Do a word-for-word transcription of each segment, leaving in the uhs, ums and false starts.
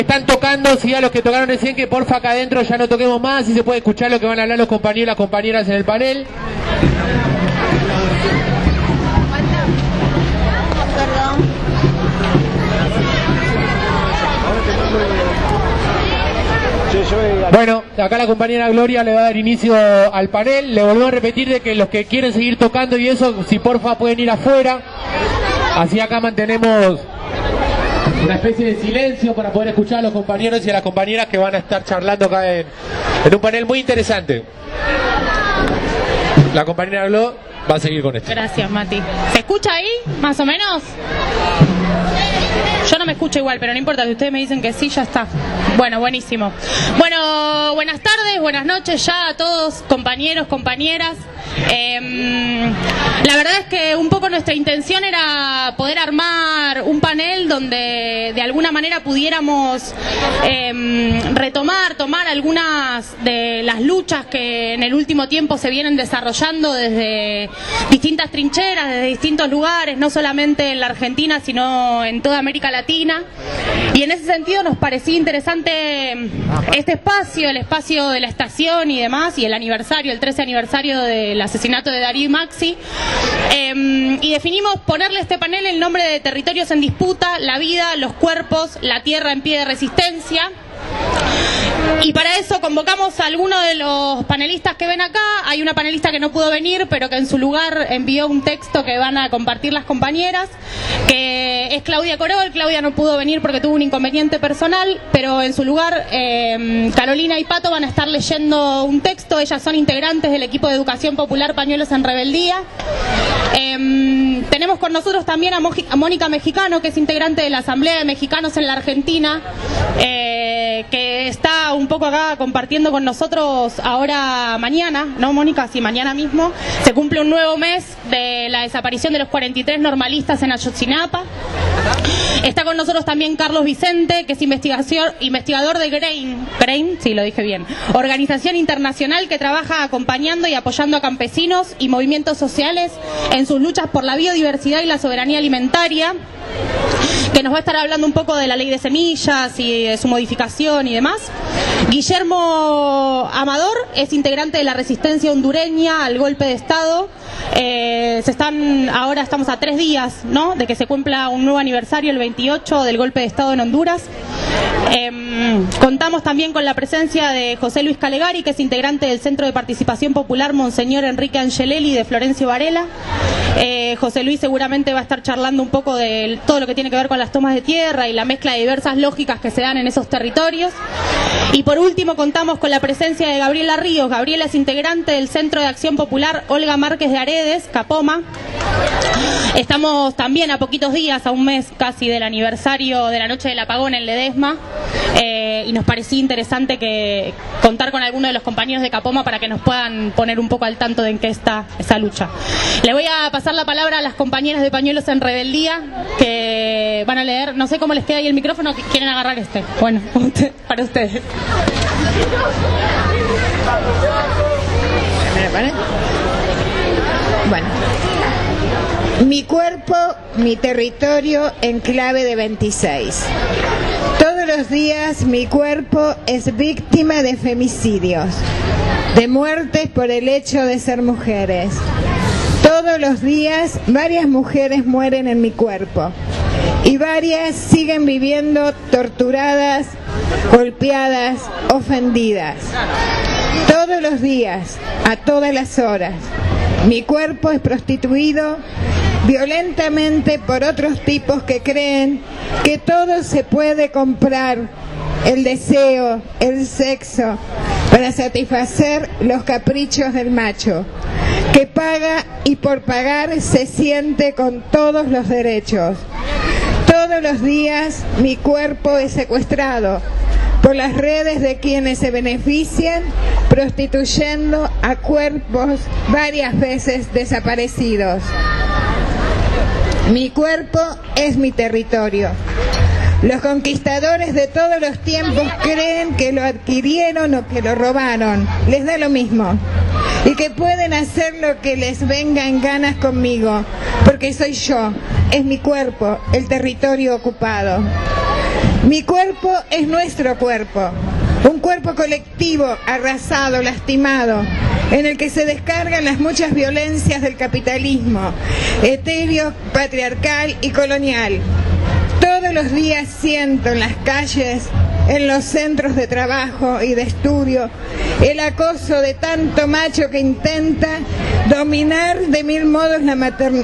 Están tocando, sí, a los que tocaron recién, que porfa acá adentro ya no toquemos más, y se puede escuchar lo que van a hablar los compañeros y las compañeras en el panel. Bueno, acá la compañera Gloria le va a dar inicio al panel. Le volvemos a repetir de que los que quieren seguir tocando y eso, si porfa pueden ir afuera. Así acá mantenemos una especie de silencio para poder escuchar a los compañeros y a las compañeras que van a estar charlando acá en, en un panel muy interesante. La compañera Glo va a seguir con esto. Gracias, Mati. ¿Se escucha ahí, más o menos? Yo no me escucho igual, pero no importa, si ustedes me dicen que sí, ya está. Bueno, buenísimo. Bueno, buenas tardes, buenas noches ya a todos, compañeros, compañeras. Eh, la verdad es que un poco nuestra intención era poder armar un panel donde de alguna manera pudiéramos eh, retomar, tomar algunas de las luchas que en el último tiempo se vienen desarrollando desde distintas trincheras, desde distintos lugares, no solamente en la Argentina, sino en toda América Latina. Y en ese sentido nos parecía interesante este espacio, el espacio de la estación y demás, y el aniversario, el trece aniversario del asesinato de Darío y Maxi, eh, y definimos ponerle a este panel el nombre de Territorios en Disputa, la vida, los cuerpos, la tierra en pie de resistencia. Y para eso convocamos a algunos de los panelistas que ven acá. Hay una panelista que no pudo venir, pero que en su lugar envió un texto que van a compartir las compañeras, que es Claudia Corol. Claudia no pudo venir porque tuvo un inconveniente personal, pero en su lugar eh, Carolina y Pato van a estar leyendo un texto. Ellas son integrantes del equipo de Educación Popular Pañuelos en Rebeldía. Eh, tenemos con nosotros también a, Moji, a Mónica Mexicano, que es integrante de la Asamblea de Mexicanos en la Argentina, eh, que está un poco acá compartiendo con nosotros ahora mañana, ¿no, Mónica? Sí, mañana mismo se cumple un nuevo mes de la desaparición de los cuarenta y tres normalistas en Ayotzinapa. Está con nosotros también Carlos Vicente, que es investigación, investigador de GRAIN, GRAIN, sí, lo dije bien, organización internacional que trabaja acompañando y apoyando a campesinos y movimientos sociales en sus luchas por la biodiversidad y la soberanía alimentaria, que nos va a estar hablando un poco de la ley de semillas y de su modificación y demás. Guillermo Amador es integrante de la resistencia hondureña al golpe de Estado. Eh, se están, ahora estamos a tres días, ¿no?, de que se cumpla un nuevo aniversario, el veintiocho, del golpe de Estado en Honduras. Eh, contamos también con la presencia de José Luis Calegari, que es integrante del Centro de Participación Popular Monseñor Enrique Angelelli de Florencio Varela. Eh, José Luis seguramente va a estar charlando un poco de todo lo que tiene que ver con las tomas de tierra y la mezcla de diversas lógicas que se dan en esos territorios. Y por último contamos con la presencia de Gabriela Ríos. Gabriela es integrante del Centro de Acción Popular Olga Márquez de Aredes, Capoma. Estamos también a poquitos días, a un mes casi del aniversario de la noche del apagón en Ledesma, eh, y nos parecía interesante que contar con alguno de los compañeros de Capoma para que nos puedan poner un poco al tanto de en qué está esa lucha. Le voy a pasar la palabra a las compañeras de Pañuelos en Rebeldía, que van a leer, no sé cómo les queda ahí el micrófono, que quieren agarrar este. Bueno, para ustedes. Bueno. Mi cuerpo, mi territorio en clave de veintiséis. Todos los días mi cuerpo es víctima de femicidios, de muertes por el hecho de ser mujeres. Todos los días varias mujeres mueren en mi cuerpo y varias siguen viviendo torturadas, golpeadas, ofendidas. Todos los días, a todas las horas, mi cuerpo es prostituido violentamente por otros tipos que creen que todo se puede comprar, el deseo, el sexo, para satisfacer los caprichos del macho, que paga y por pagar se siente con todos los derechos. Todos los días mi cuerpo es secuestrado por las redes de quienes se benefician prostituyendo a cuerpos varias veces desaparecidos. Mi cuerpo es mi territorio. Los conquistadores de todos los tiempos creen que lo adquirieron o que lo robaron. Les da lo mismo. Y que pueden hacer lo que les venga en ganas conmigo, porque soy yo, es mi cuerpo, el territorio ocupado. Mi cuerpo es nuestro cuerpo, un cuerpo colectivo, arrasado, lastimado, en el que se descargan las muchas violencias del capitalismo, etéreo, patriarcal y colonial. Todos los días siento en las calles, en los centros de trabajo y de estudio, el acoso de tanto macho que intenta dominar de mil modos la maternidad.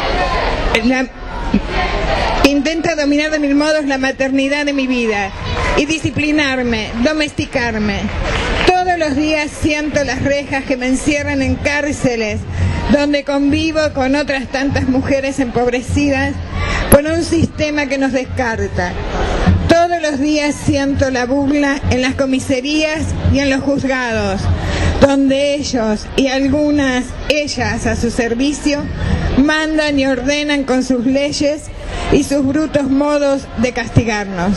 Intenta dominar de mil modos la maternidad de mi vida y disciplinarme, domesticarme. Todos los días siento las rejas que me encierran en cárceles, donde convivo con otras tantas mujeres empobrecidas por un sistema que nos descarta. Todos los días siento la burla en las comisarías y en los juzgados, donde ellos y algunas ellas a su servicio mandan y ordenan con sus leyes y sus brutos modos de castigarnos.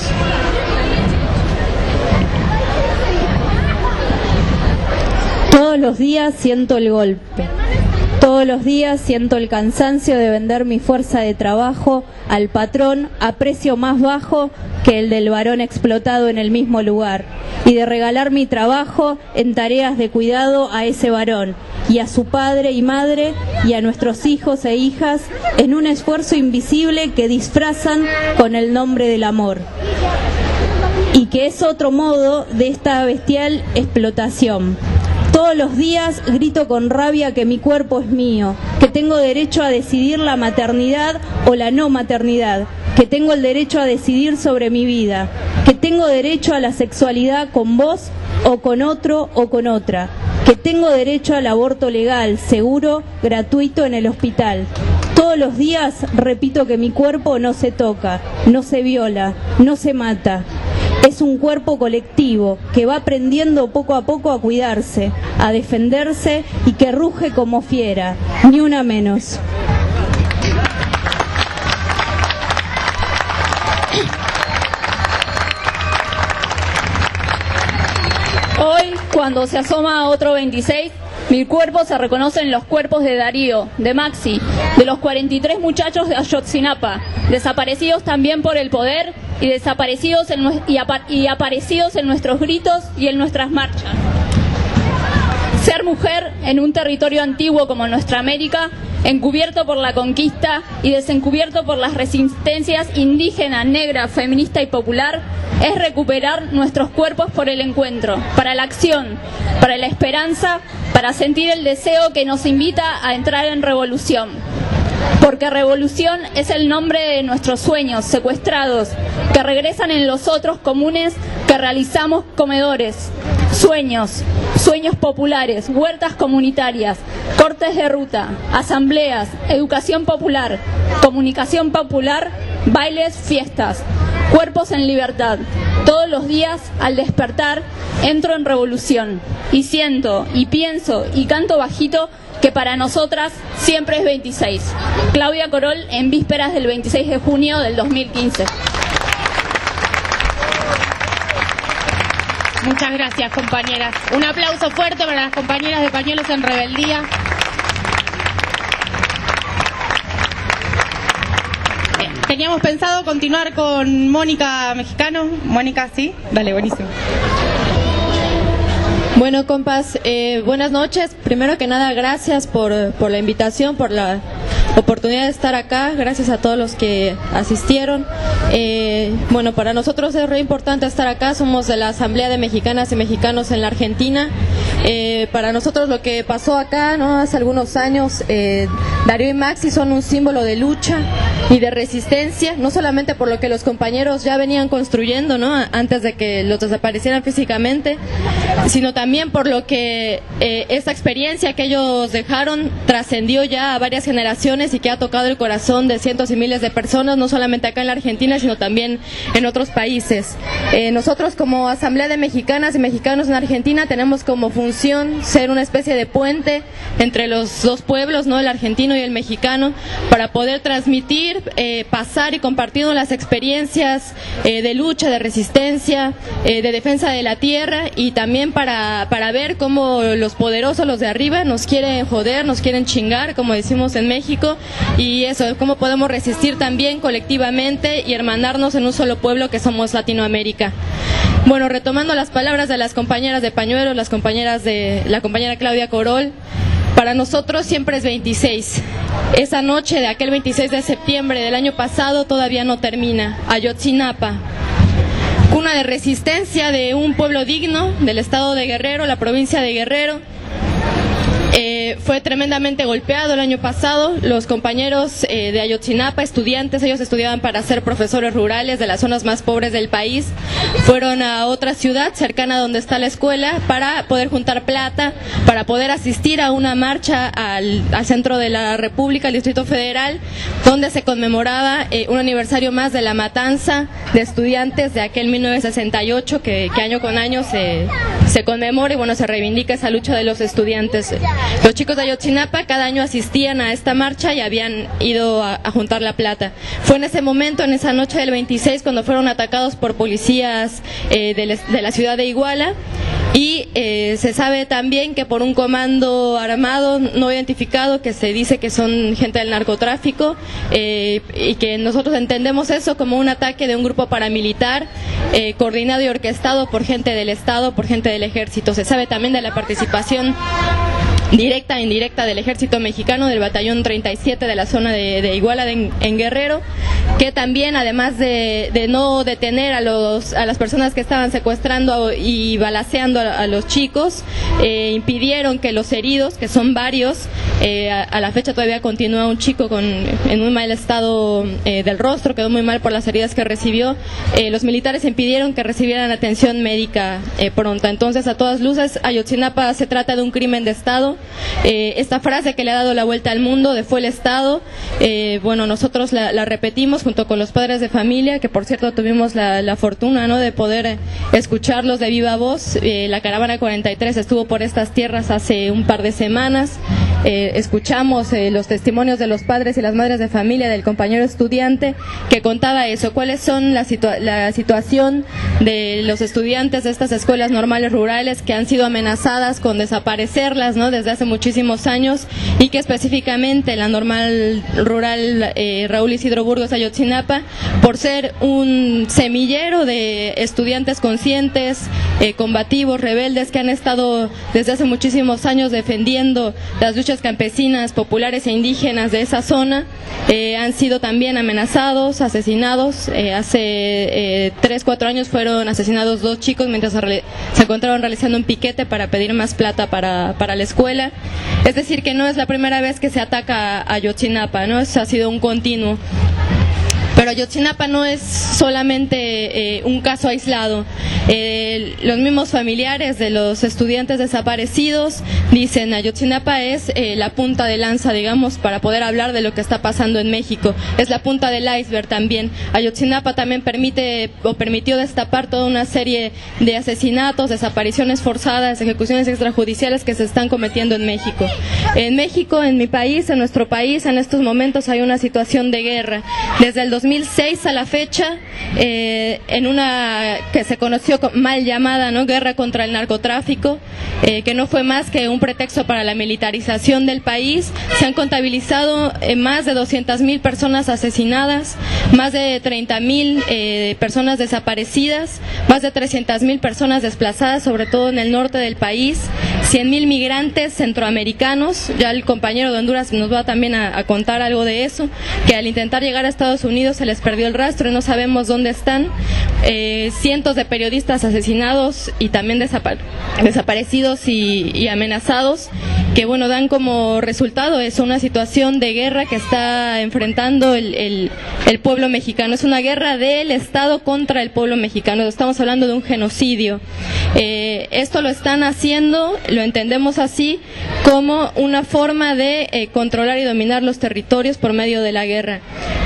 Todos los días siento el golpe. Todos los días siento el cansancio de vender mi fuerza de trabajo al patrón a precio más bajo que el del varón explotado en el mismo lugar, y de regalar mi trabajo en tareas de cuidado a ese varón y a su padre y madre y a nuestros hijos e hijas en un esfuerzo invisible que disfrazan con el nombre del amor, y que es otro modo de esta bestial explotación. Todos los días grito con rabia que mi cuerpo es mío, que tengo derecho a decidir la maternidad o la no maternidad, que tengo el derecho a decidir sobre mi vida, que tengo derecho a la sexualidad con vos o con otro o con otra, que tengo derecho al aborto legal, seguro, gratuito en el hospital. Todos los días repito que mi cuerpo no se toca, no se viola, no se mata. Es un cuerpo colectivo que va aprendiendo poco a poco a cuidarse, a defenderse y que ruge como fiera, ni una menos. Hoy, cuando se asoma otro veintiséis, mi cuerpo se reconoce en los cuerpos de Darío, de Maxi, de los cuarenta y tres muchachos de Ayotzinapa, desaparecidos también por el poder y desaparecidos en, y, apa, y aparecidos en nuestros gritos y en nuestras marchas. Ser mujer en un territorio antiguo como nuestra América, encubierto por la conquista y desencubierto por las resistencias indígena, negra, feminista y popular, es recuperar nuestros cuerpos por el encuentro, para la acción, para la esperanza, para sentir el deseo que nos invita a entrar en revolución. Porque revolución es el nombre de nuestros sueños secuestrados, que regresan en los otros comunes que realizamos comedores. Sueños, sueños populares, huertas comunitarias, cortes de ruta, asambleas, educación popular, comunicación popular, bailes, fiestas, cuerpos en libertad. Todos los días, al despertar, entro en revolución y siento, y pienso, y canto bajito que para nosotras siempre es veintiséis. Claudia Corol, en vísperas del veintiséis de junio del dos mil quince. Muchas gracias, compañeras. Un aplauso fuerte para las compañeras de Pañuelos en Rebeldía. Eh, teníamos pensado continuar con Mónica Mexicano. Mónica, ¿sí? Dale, buenísimo. Bueno, compas, eh, buenas noches. Primero que nada, gracias por, por la invitación, por la oportunidad de estar acá. Gracias a todos los que asistieron. Eh, bueno, para nosotros es re importante estar acá. Somos de la Asamblea de Mexicanas y Mexicanos en la Argentina. Eh, para nosotros lo que pasó acá, ¿no? Hace algunos años, eh, Darío y Maxi son un símbolo de lucha y de resistencia, no solamente por lo que los compañeros ya venían construyendo, ¿no? Antes de que los desaparecieran físicamente, sino también por lo que eh, esta experiencia que ellos dejaron trascendió ya a varias generaciones y que ha tocado el corazón de cientos y miles de personas, no solamente acá en la Argentina, sino también en otros países. Eh, nosotros como Asamblea de Mexicanas y Mexicanos en Argentina tenemos como función ser una especie de puente entre los dos pueblos, ¿no? El argentino y el mexicano, para poder transmitir, eh, pasar y compartir las experiencias eh, de lucha, de resistencia, eh, de defensa de la tierra, y también para, para ver cómo los poderosos, los de arriba, nos quieren joder, nos quieren chingar, como decimos en México, México, y eso, cómo podemos resistir también colectivamente y hermanarnos en un solo pueblo que somos Latinoamérica. Bueno, retomando las palabras de las compañeras de pañuelo, las compañeras de la compañera Claudia Corol, para nosotros siempre es veintiséis. Esa noche de aquel veintiséis de septiembre del año pasado todavía no termina. Ayotzinapa, cuna de resistencia de un pueblo digno del estado de Guerrero, la provincia de Guerrero. Eh, fue tremendamente golpeado el año pasado. Los compañeros eh, de Ayotzinapa, estudiantes, ellos estudiaban para ser profesores rurales de las zonas más pobres del país, fueron a otra ciudad cercana a donde está la escuela para poder juntar plata, para poder asistir a una marcha al, al centro de la República, al Distrito Federal, donde se conmemoraba eh, un aniversario más de la matanza de estudiantes de aquel mil novecientos sesenta y ocho, que, que año con año se, se conmemora y bueno, se reivindica esa lucha de los estudiantes. Los chicos de Ayotzinapa cada año asistían a esta marcha y habían ido a, a juntar la plata. Fue en ese momento, en esa noche del veintiséis, cuando fueron atacados por policías eh, de, de la ciudad de Iguala, y eh, se sabe también que por un comando armado no identificado, que se dice que son gente del narcotráfico, eh, y que nosotros entendemos eso como un ataque de un grupo paramilitar eh, coordinado y orquestado por gente del Estado, por gente del Ejército. Se sabe también de la participación directa e indirecta del ejército mexicano, del batallón treinta y siete de la zona de, de Iguala, de, en, en Guerrero, que también, además de, de no detener a los a las personas que estaban secuestrando y balaceando a, a los chicos, eh, impidieron que los heridos, que son varios, eh, a, a la fecha todavía continúa un chico con en un mal estado eh, del rostro, quedó muy mal por las heridas que recibió. Eh, los militares impidieron que recibieran atención médica eh, pronta. Entonces, a todas luces, Ayotzinapa se trata de un crimen de Estado. Eh, esta frase que le ha dado la vuelta al mundo de fue el Estado, eh, bueno, nosotros la, la repetimos junto con los padres de familia, que por cierto tuvimos la, la fortuna, ¿no?, de poder escucharlos de viva voz. Eh, la caravana cuarenta y tres estuvo por estas tierras hace un par de semanas. Eh, escuchamos eh, los testimonios de los padres y las madres de familia del compañero estudiante que contaba eso, cuáles son la, situa la situación de los estudiantes de estas escuelas normales rurales que han sido amenazadas con desaparecerlas, ¿no?, desde hace muchísimos años, y que específicamente la normal rural eh, Raúl Isidro Burgos Ayotzinapa, por ser un semillero de estudiantes conscientes, eh, combativos, rebeldes, que han estado desde hace muchísimos años defendiendo las luchas campesinas, populares e indígenas de esa zona, eh, han sido también amenazados, asesinados. Eh, hace eh, tres, cuatro años fueron asesinados dos chicos mientras se, se encontraron realizando un piquete para pedir más plata para, para la escuela. Es decir, que no es la primera vez que se ataca a Ayotzinapa, ¿no? Eso ha sido un continuo. Pero Ayotzinapa no es solamente eh, un caso aislado. Eh, los mismos familiares de los estudiantes desaparecidos dicen Ayotzinapa es eh, la punta de lanza, digamos, para poder hablar de lo que está pasando en México. Es la punta del iceberg también. Ayotzinapa también permite o permitió destapar toda una serie de asesinatos, desapariciones forzadas, ejecuciones extrajudiciales que se están cometiendo en México. En México, en mi país, en nuestro país, en estos momentos hay una situación de guerra. Desde el dos mil seis a la fecha, eh, en una que se conoció mal llamada, ¿no?, guerra contra el narcotráfico, eh, que no fue más que un pretexto para la militarización del país, se han contabilizado eh, más de doscientas mil personas asesinadas, más de treinta mil eh, personas desaparecidas, más de trescientas mil personas desplazadas, sobre todo en el norte del país, cien mil migrantes centroamericanos. Ya el compañero de Honduras nos va también a, a contar algo de eso, que al intentar llegar a Estados Unidos se les perdió el rastro y no sabemos dónde están. Eh, cientos de periodistas asesinados y también desapa desaparecidos y, y amenazados, que bueno, dan como resultado eso, una situación de guerra que está enfrentando el, el, el pueblo mexicano. Es una guerra del Estado contra el pueblo mexicano. Estamos hablando de un genocidio. Eh, esto lo están haciendo, lo entendemos así, como una forma de eh, controlar y dominar los territorios por medio de la guerra.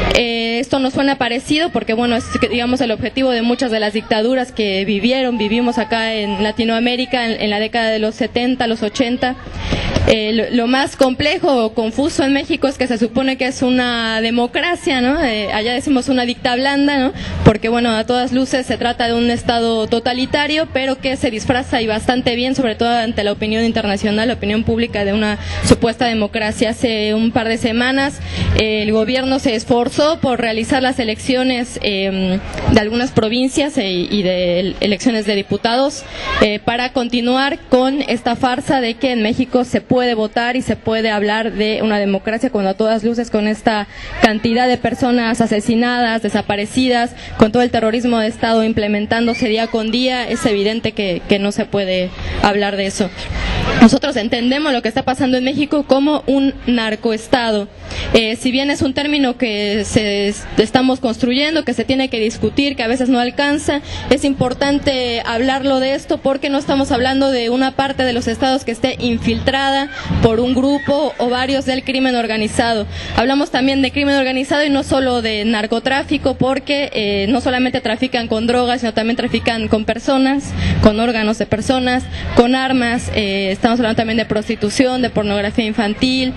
Eh, esto nos suena parecido porque, bueno, es, digamos, el objetivo de muchas de las dictaduras que vivieron, vivimos acá en Latinoamérica en, en la década de los setenta, los ochenta, eh, lo, lo más complejo o confuso en México es que se supone que es una democracia, ¿no? Eh, allá decimos una dicta blanda, ¿no? Porque, bueno, a todas luces se trata de un estado totalitario, pero que se disfraza y bastante bien, sobre todo ante la opinión internacional, la opinión pública, de una supuesta democracia. Hace un par de semanas eh, el gobierno se esforzó por realizar las elecciones eh, de algunas provincias eh, y de elecciones de diputados eh, para continuar con esta farsa de que en México se puede votar y se puede hablar de una democracia, cuando a todas luces, con esta cantidad de personas asesinadas, desaparecidas, con todo el terrorismo de Estado implementándose día con día, es evidente que, que no se puede hablar de eso. Nosotros entendemos lo que está pasando en México como un narcoestado. Eh, si bien es un término que se estamos construyendo, que se tiene que discutir, que a veces no alcanza, es importante hablarlo de esto porque no estamos hablando de una parte de los estados que esté infiltrada por un grupo o varios del crimen organizado. Hablamos también de crimen organizado y no solo de narcotráfico, porque eh, no solamente trafican con drogas, sino también trafican con personas, con órganos de personas, con armas. Eh, estamos hablando también de prostitución, de pornografía infantil,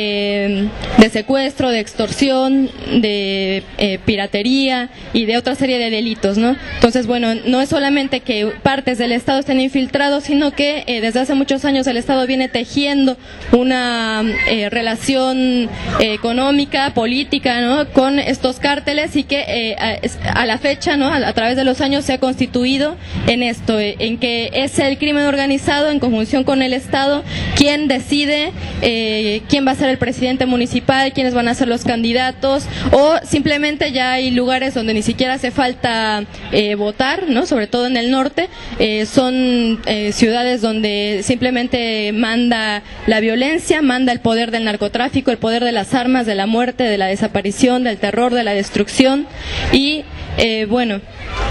eh, de secuestro, de extorsión, de eh, piratería y de otra serie de delitos, ¿no? Entonces, bueno, no es solamente que partes del Estado estén infiltrados, sino que eh, desde hace muchos años el Estado viene tejiendo una eh, relación eh, económica, política, ¿no?, con estos cárteles, y que eh, a, a la fecha, ¿no?, a, a través de los años se ha constituido en esto, eh, en que es el crimen organizado en conjunción con el Estado quien decide eh, quién va a ser el presidente municipal, quiénes van a ser los candidatos, o simplemente ya hay lugares donde ni siquiera hace falta eh, votar, ¿no?, sobre todo en el norte. Eh, son eh, ciudades donde simplemente manda la violencia, manda el poder del narcotráfico, el poder de las armas, de la muerte, de la desaparición, del terror, de la destrucción. Y eh, bueno,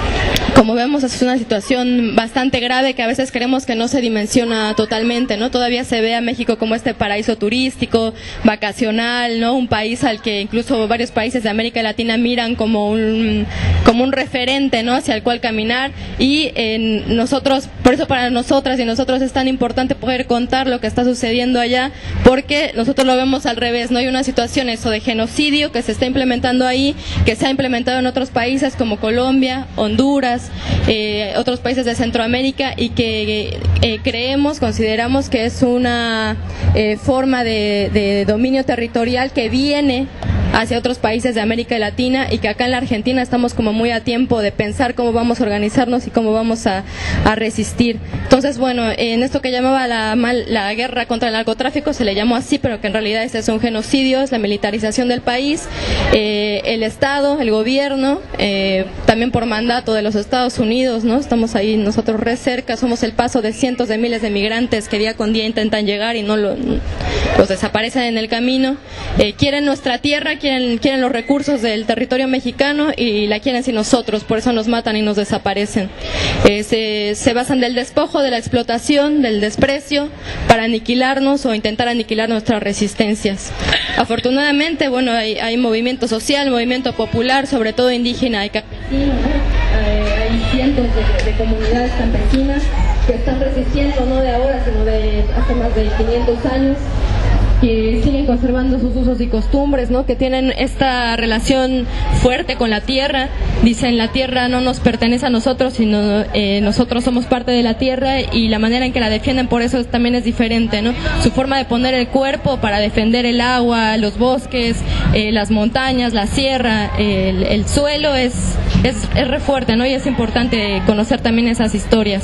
como vemos, es una situación bastante grave que a veces creemos que no se dimensiona totalmente, ¿no? Todavía se ve a México como este paraíso turístico, vacacional, ¿no? Un país al que incluso varios países de América Latina miran como un como un referente, ¿no?, hacia el cual caminar. Y eh, nosotros, por eso para nosotras y nosotros es tan importante poder contar lo que está sucediendo allá, porque nosotros lo vemos al revés, ¿no? Hay una situación eso de genocidio que se está implementando ahí, que se ha implementado en otros países como Colombia, Honduras, Eh, otros países de Centroamérica, y que eh, creemos, consideramos que es una eh, forma de, de dominio territorial que viene hacia otros países de América Latina, y que acá en la Argentina estamos como muy a tiempo de pensar cómo vamos a organizarnos y cómo vamos a, a resistir. Entonces, bueno, en esto que llamaba la, mal, la guerra contra el narcotráfico se le llamó así, pero que en realidad ese es un genocidio, es la militarización del país. Eh, el Estado, el gobierno, eh, también por mandato de los Estados Unidos, ¿no? Estamos ahí nosotros re cerca, somos el paso de cientos de miles de migrantes que día con día intentan llegar y no lo, los desaparecen en el camino. Eh, quieren nuestra tierra, quieren, quieren los recursos del territorio mexicano y la quieren sin nosotros, por eso nos matan y nos desaparecen. Eh, se, se basan del despojo, de la explotación, del desprecio, para aniquilarnos o intentar aniquilar nuestras resistencias. Afortunadamente, bueno, hay, hay movimiento social, movimiento popular, sobre todo indígena y campesino, ¿no? Hay cientos de, de comunidades campesinas que están resistiendo, no de ahora, sino de hace más de quinientos años, que siguen conservando sus usos y costumbres, ¿no?, que tienen esta relación fuerte con la tierra. Dicen, la tierra no nos pertenece a nosotros, sino eh, nosotros somos parte de la tierra, y la manera en que la defienden por eso también es diferente, ¿no? Su forma de poner el cuerpo para defender el agua, los bosques, eh, las montañas, la sierra, eh, el, el suelo es, es, es re fuerte, ¿no?, y es importante conocer también esas historias.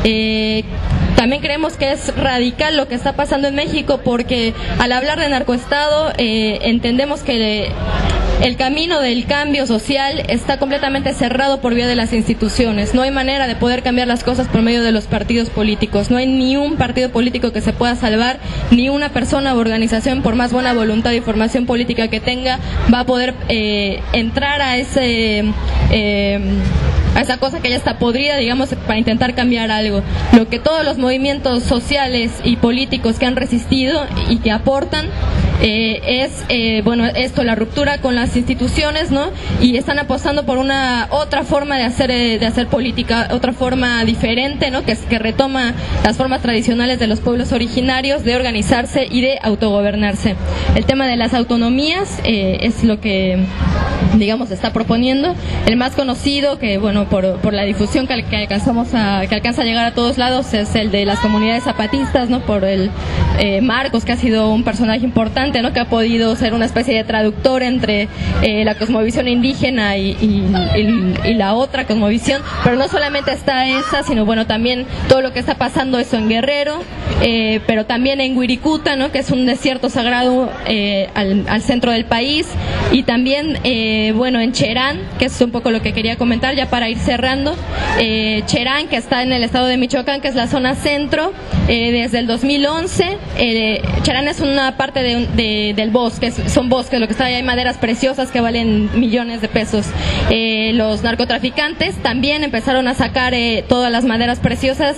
Eh, También creemos que es radical lo que está pasando en México, porque al hablar de narcoestado eh, entendemos que el camino del cambio social está completamente cerrado por vía de las instituciones. No hay manera de poder cambiar las cosas por medio de los partidos políticos. No hay ni un partido político que se pueda salvar, ni una persona o organización, por más buena voluntad y formación política que tenga, va a poder eh, entrar a ese... Eh, a esa cosa que ya está podrida, digamos, para intentar cambiar algo. Lo que todos los movimientos sociales y políticos que han resistido y que aportan eh, es, eh, bueno, esto, la ruptura con las instituciones, ¿no? Y están apostando por una otra forma de hacer eh, de hacer política, otra forma diferente, ¿no? Que es que retoma las formas tradicionales de los pueblos originarios de organizarse y de autogobernarse. El tema de las autonomías eh, es lo que, digamos, se está proponiendo. El más conocido, que bueno, por, por la difusión que, que alcanzamos a, que alcanza a llegar a todos lados, es el de las comunidades zapatistas, ¿no? Por el eh, Marcos, que ha sido un personaje importante, ¿no? Que ha podido ser una especie de traductor entre eh, la cosmovisión indígena y, y, y, y la otra cosmovisión. Pero no solamente está esa, sino bueno, también todo lo que está pasando eso en Guerrero, eh, pero también en Wirikuta, ¿no? Que es un desierto sagrado eh, al, al centro del país, y también eh, bueno, en Cherán, que es un poco lo que quería comentar ya para ir cerrando. eh, Cherán, que está en el estado de Michoacán, que es la zona centro, eh, desde el dos mil once. eh, Cherán es una parte de, de, del bosque, son bosques, lo que está ahí, hay maderas preciosas que valen millones de pesos. Eh, los narcotraficantes también empezaron a sacar eh, todas las maderas preciosas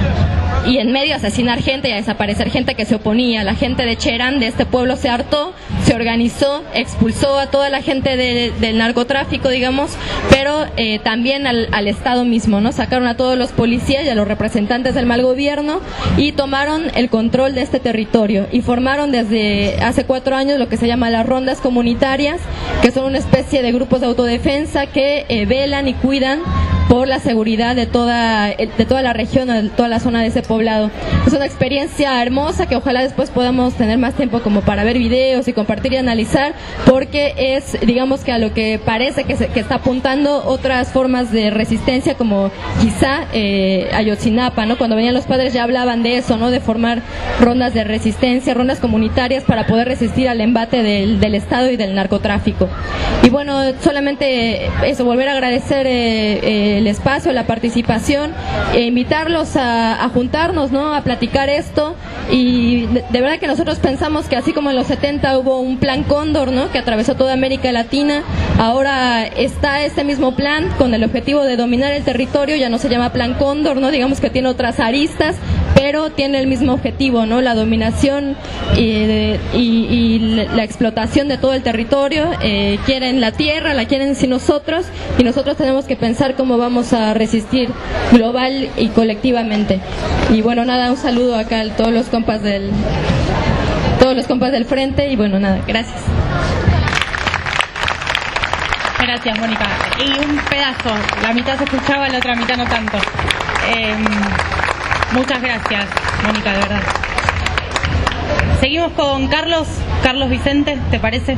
y en medio asesinar gente y a desaparecer gente que se oponía. La gente de Cherán, de este pueblo, se hartó, se organizó, expulsó a toda la gente de, del narcotráfico, digamos, pero eh, también al, al Estado mismo, ¿no? Sacaron a todos los policías y a los representantes del mal gobierno y tomaron el control de este territorio y formaron desde hace cuatro años lo que se llama las rondas comunitarias, que son una especie de grupos de autodefensa que eh, velan y cuidan por la seguridad de toda de toda la región, de toda la zona de ese poblado. Es una experiencia hermosa que ojalá después podamos tener más tiempo como para ver videos y compartir y analizar, porque es, digamos, que a lo que parece que, se, que está apuntando otras formas de resistencia, como quizá eh, Ayotzinapa, ¿no? Cuando venían los padres ya hablaban de eso, ¿no? De formar rondas de resistencia, rondas comunitarias para poder resistir al embate del, del Estado y del narcotráfico. Y bueno, solamente eso, volver a agradecer eh, eh, el espacio, la participación, e invitarlos a, a juntarnos, ¿no? A platicar esto. Y de, de verdad que nosotros pensamos que así como en los setenta hubo un plan Cóndor, ¿no? Que atravesó toda América Latina, ahora está este mismo plan con el objetivo de dominar el territorio. Ya no se llama plan Cóndor, ¿no? Digamos que tiene otras aristas, pero tiene el mismo objetivo, ¿no? La dominación y, de, y, y la explotación de todo el territorio. Eh, quieren la tierra, la quieren sin nosotros, y nosotros tenemos que pensar cómo vamos a resistir global y colectivamente. Y bueno, nada, un saludo acá a todos los compas del todos los compas del frente, y bueno, nada, gracias. Gracias, Mónica. Y un pedazo, la mitad se escuchaba, la otra mitad no tanto. Eh, muchas gracias, Mónica, de verdad. Seguimos con Carlos, Carlos Vicente, ¿te parece?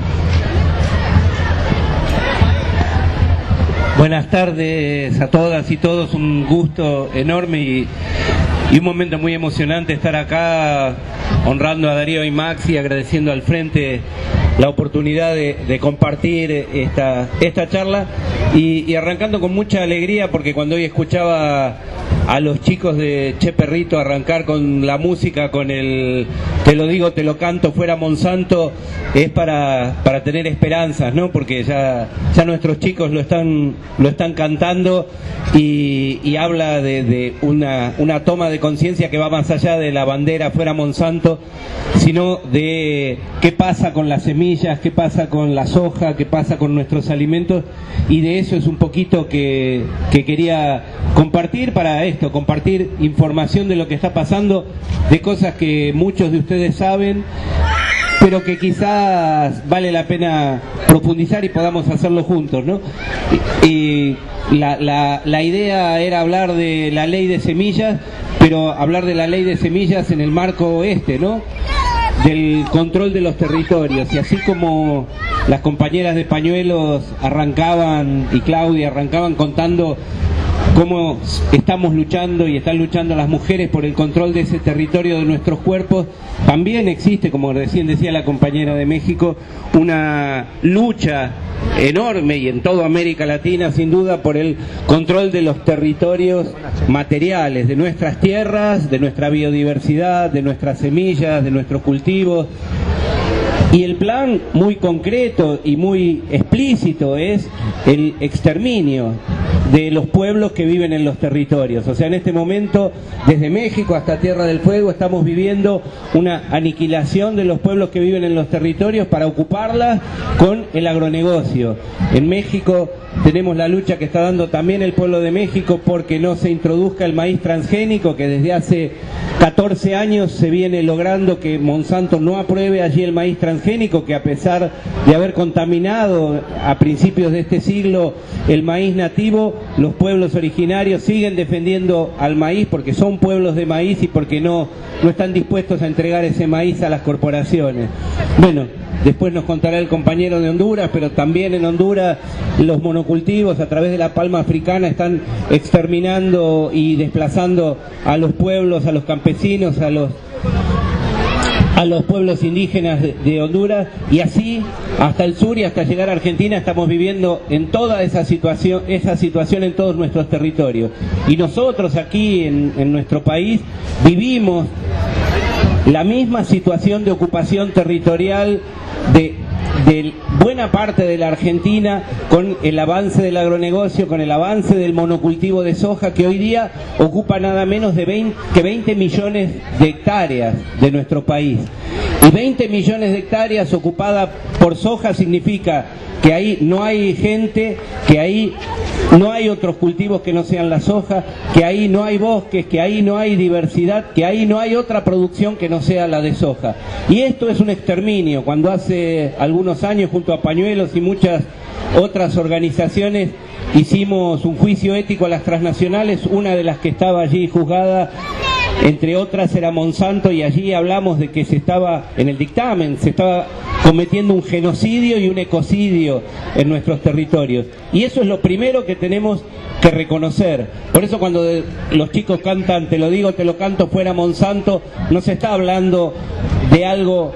Buenas tardes a todas y todos, un gusto enorme y, y un momento muy emocionante estar acá honrando a Darío y Maxi, agradeciendo al Frente la oportunidad de, de compartir esta, esta charla y, y arrancando con mucha alegría, porque cuando hoy escuchaba a los chicos de Che Perrito arrancar con la música, con el te lo digo, te lo canto, fuera Monsanto, es para, para tener esperanzas, ¿no? Porque ya, ya nuestros chicos lo están, lo están cantando y, y habla de, de una, una toma de conciencia que va más allá de la bandera fuera Monsanto, sino de qué pasa con las semillas, qué pasa con la soja, qué pasa con nuestros alimentos, y de eso es un poquito que, que quería compartir para esto, compartir información de lo que está pasando, de cosas que muchos de ustedes saben, pero que quizás vale la pena profundizar y podamos hacerlo juntos, ¿no? Y, y la, la, la idea era hablar de la ley de semillas, pero hablar de la ley de semillas en el marco este, ¿no? Del control de los territorios. Y así como las compañeras de Pañuelos arrancaban, y Claudia arrancaban contando cómo estamos luchando y están luchando las mujeres por el control de ese territorio de nuestros cuerpos, también existe, como recién decía la compañera de México, una lucha enorme, y en toda América Latina sin duda, por el control de los territorios materiales, de nuestras tierras, de nuestra biodiversidad, de nuestras semillas, de nuestros cultivos. Y el plan muy concreto y muy explícito es el exterminio de los pueblos que viven en los territorios. O sea, en este momento, desde México hasta Tierra del Fuego, estamos viviendo una aniquilación de los pueblos que viven en los territorios para ocuparlas con el agronegocio. En México tenemos la lucha que está dando también el pueblo de México porque no se introduzca el maíz transgénico, que desde hace catorce años se viene logrando que Monsanto no apruebe allí el maíz transgénico, que a pesar de haber contaminado a principios de este siglo el maíz nativo, los pueblos originarios siguen defendiendo al maíz porque son pueblos de maíz y porque no, no están dispuestos a entregar ese maíz a las corporaciones. Bueno, después nos contará el compañero de Honduras, pero también en Honduras los monocultivos a través de la palma africana están exterminando y desplazando a los pueblos, a los campesinos, a los a los pueblos indígenas de, de Honduras, y así hasta el sur y hasta llegar a Argentina estamos viviendo en toda esa situación, esa situación en todos nuestros territorios. Y nosotros aquí en, en nuestro país vivimos la misma situación de ocupación territorial de, de buena parte de la Argentina, con el avance del agronegocio, con el avance del monocultivo de soja, que hoy día ocupa nada menos de veinte, que veinte millones de hectáreas de nuestro país. Y veinte millones de hectáreas ocupadas por soja significa que ahí no hay gente, que ahí no hay otros cultivos que no sean la soja, que ahí no hay bosques, que ahí no hay diversidad, que ahí no hay otra producción que no sea la de soja. Y esto es un exterminio. Cuando hace algunos años, junto a Pañuelos y muchas otras organizaciones, hicimos un juicio ético a las transnacionales, una de las que estaba allí juzgada, entre otras, era Monsanto, y allí hablamos de que se estaba, en el dictamen, se estaba cometiendo un genocidio y un ecocidio en nuestros territorios. Y eso es lo primero que tenemos que reconocer. Por eso cuando de, los chicos cantan, te lo digo, te lo canto, fuera Monsanto, no se está hablando de algo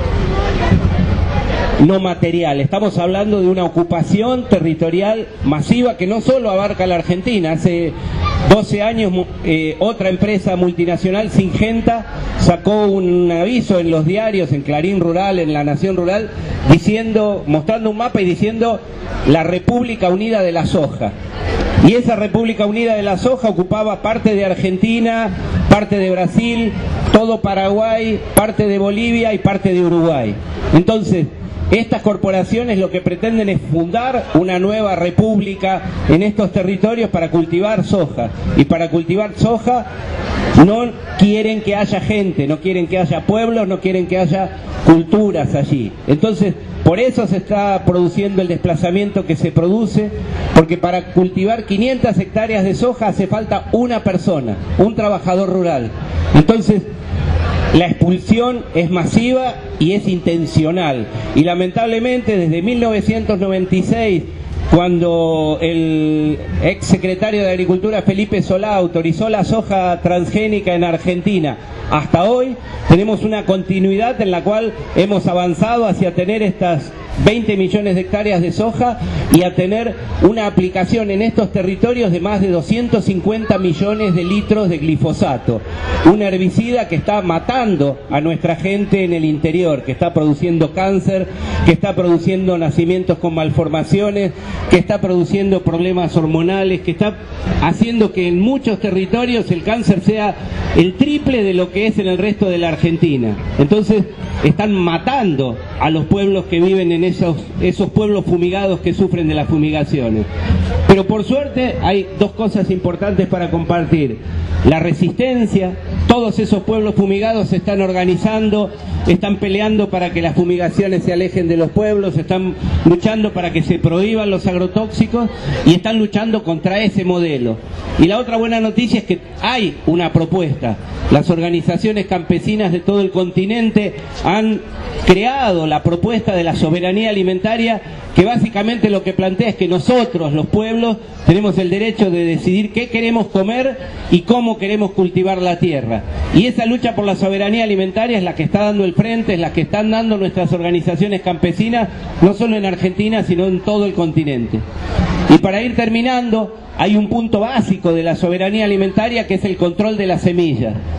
no material, estamos hablando de una ocupación territorial masiva que no solo abarca la Argentina. Hace doce años eh, otra empresa multinacional, Syngenta, sacó un aviso en los diarios, en Clarín Rural, en La Nación Rural, diciendo, mostrando un mapa y diciendo la República Unida de la Soja. Y esa República Unida de la Soja ocupaba parte de Argentina, parte de Brasil, todo Paraguay, parte de Bolivia y parte de Uruguay. Entonces, estas corporaciones lo que pretenden es fundar una nueva república en estos territorios para cultivar soja. Y para cultivar soja no quieren que haya gente, no quieren que haya pueblos, no quieren que haya culturas allí. Entonces, por eso se está produciendo el desplazamiento que se produce, porque para cultivar quinientas hectáreas de soja hace falta una persona, un trabajador rural. Entonces, la expulsión es masiva y es intencional. Y lamentablemente desde mil novecientos noventa y seis, cuando el ex secretario de Agricultura Felipe Solá autorizó la soja transgénica en Argentina, hasta hoy tenemos una continuidad en la cual hemos avanzado hacia tener estas veinte millones de hectáreas de soja y a tener una aplicación en estos territorios de más de doscientos cincuenta millones de litros de glifosato, un herbicida que está matando a nuestra gente en el interior, que está produciendo cáncer, que está produciendo nacimientos con malformaciones, que está produciendo problemas hormonales, que está haciendo que en muchos territorios el cáncer sea el triple de lo que es en el resto de la Argentina. Entonces están matando a los pueblos que viven en esos, esos pueblos fumigados que sufren de las fumigaciones. Pero por suerte hay dos cosas importantes para compartir. La resistencia, todos esos pueblos fumigados se están organizando, están peleando para que las fumigaciones se alejen de los pueblos, están luchando para que se prohíban los agrotóxicos y están luchando contra ese modelo. Y la otra buena noticia es que hay una propuesta. Las organizaciones campesinas de todo el continente han creado la propuesta de la soberanía alimentaria, que básicamente lo que plantea es que nosotros, los pueblos, tenemos el derecho de decidir qué queremos comer y cómo queremos cultivar la tierra. Y esa lucha por la soberanía alimentaria es la que está dando el frente, es la que están dando nuestras organizaciones campesinas, no solo en Argentina, sino en todo el continente. Y para ir terminando, hay un punto básico de la soberanía alimentaria que es el control de las semillas.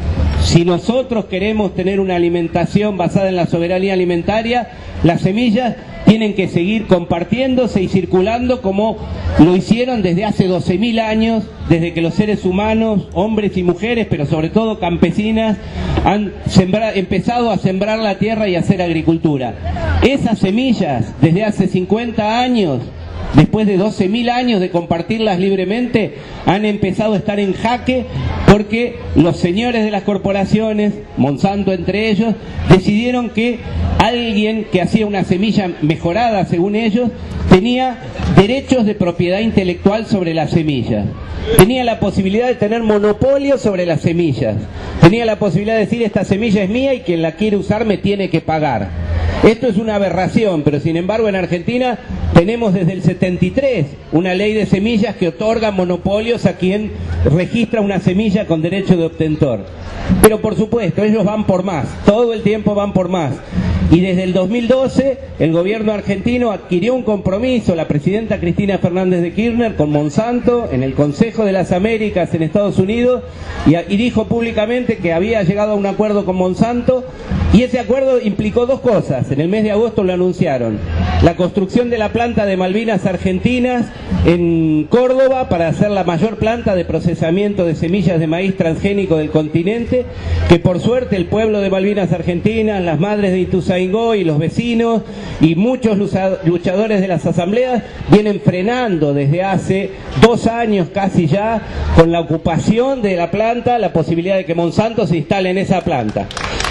Si nosotros queremos tener una alimentación basada en la soberanía alimentaria, las semillas tienen que seguir compartiéndose y circulando como lo hicieron desde hace doce mil años, desde que los seres humanos, hombres y mujeres, pero sobre todo campesinas, han sembra- empezado a sembrar la tierra y a hacer agricultura. Esas semillas, desde hace cincuenta años, después de doce mil años de compartirlas libremente, han empezado a estar en jaque porque los señores de las corporaciones, Monsanto entre ellos, decidieron que alguien que hacía una semilla mejorada, según ellos, tenía derechos de propiedad intelectual sobre las semillas. Tenía la posibilidad de tener monopolio sobre las semillas. Tenía la posibilidad de decir, esta semilla es mía y quien la quiere usar me tiene que pagar. Esto es una aberración, pero sin embargo en Argentina tenemos desde el setenta y tres una ley de semillas que otorga monopolios a quien registra una semilla con derecho de obtentor. Pero por supuesto, ellos van por más, todo el tiempo van por más. Y desde el dos mil doce el gobierno argentino adquirió un compromiso, la presidenta Cristina Fernández de Kirchner, con Monsanto en el Consejo de las Américas en Estados Unidos, y, y dijo públicamente que había llegado a un acuerdo con Monsanto, y ese acuerdo implicó dos cosas. En el mes de agosto lo anunciaron: la construcción de la planta de Malvinas Argentinas en Córdoba para hacer la mayor planta de procesamiento de semillas de maíz transgénico del continente, que por suerte el pueblo de Malvinas Argentinas, las madres de Ituzaingó y los vecinos y muchos luchadores de las asambleas vienen frenando desde hace dos años casi ya, con la ocupación de la planta, la posibilidad de que Monsanto se instale en esa planta.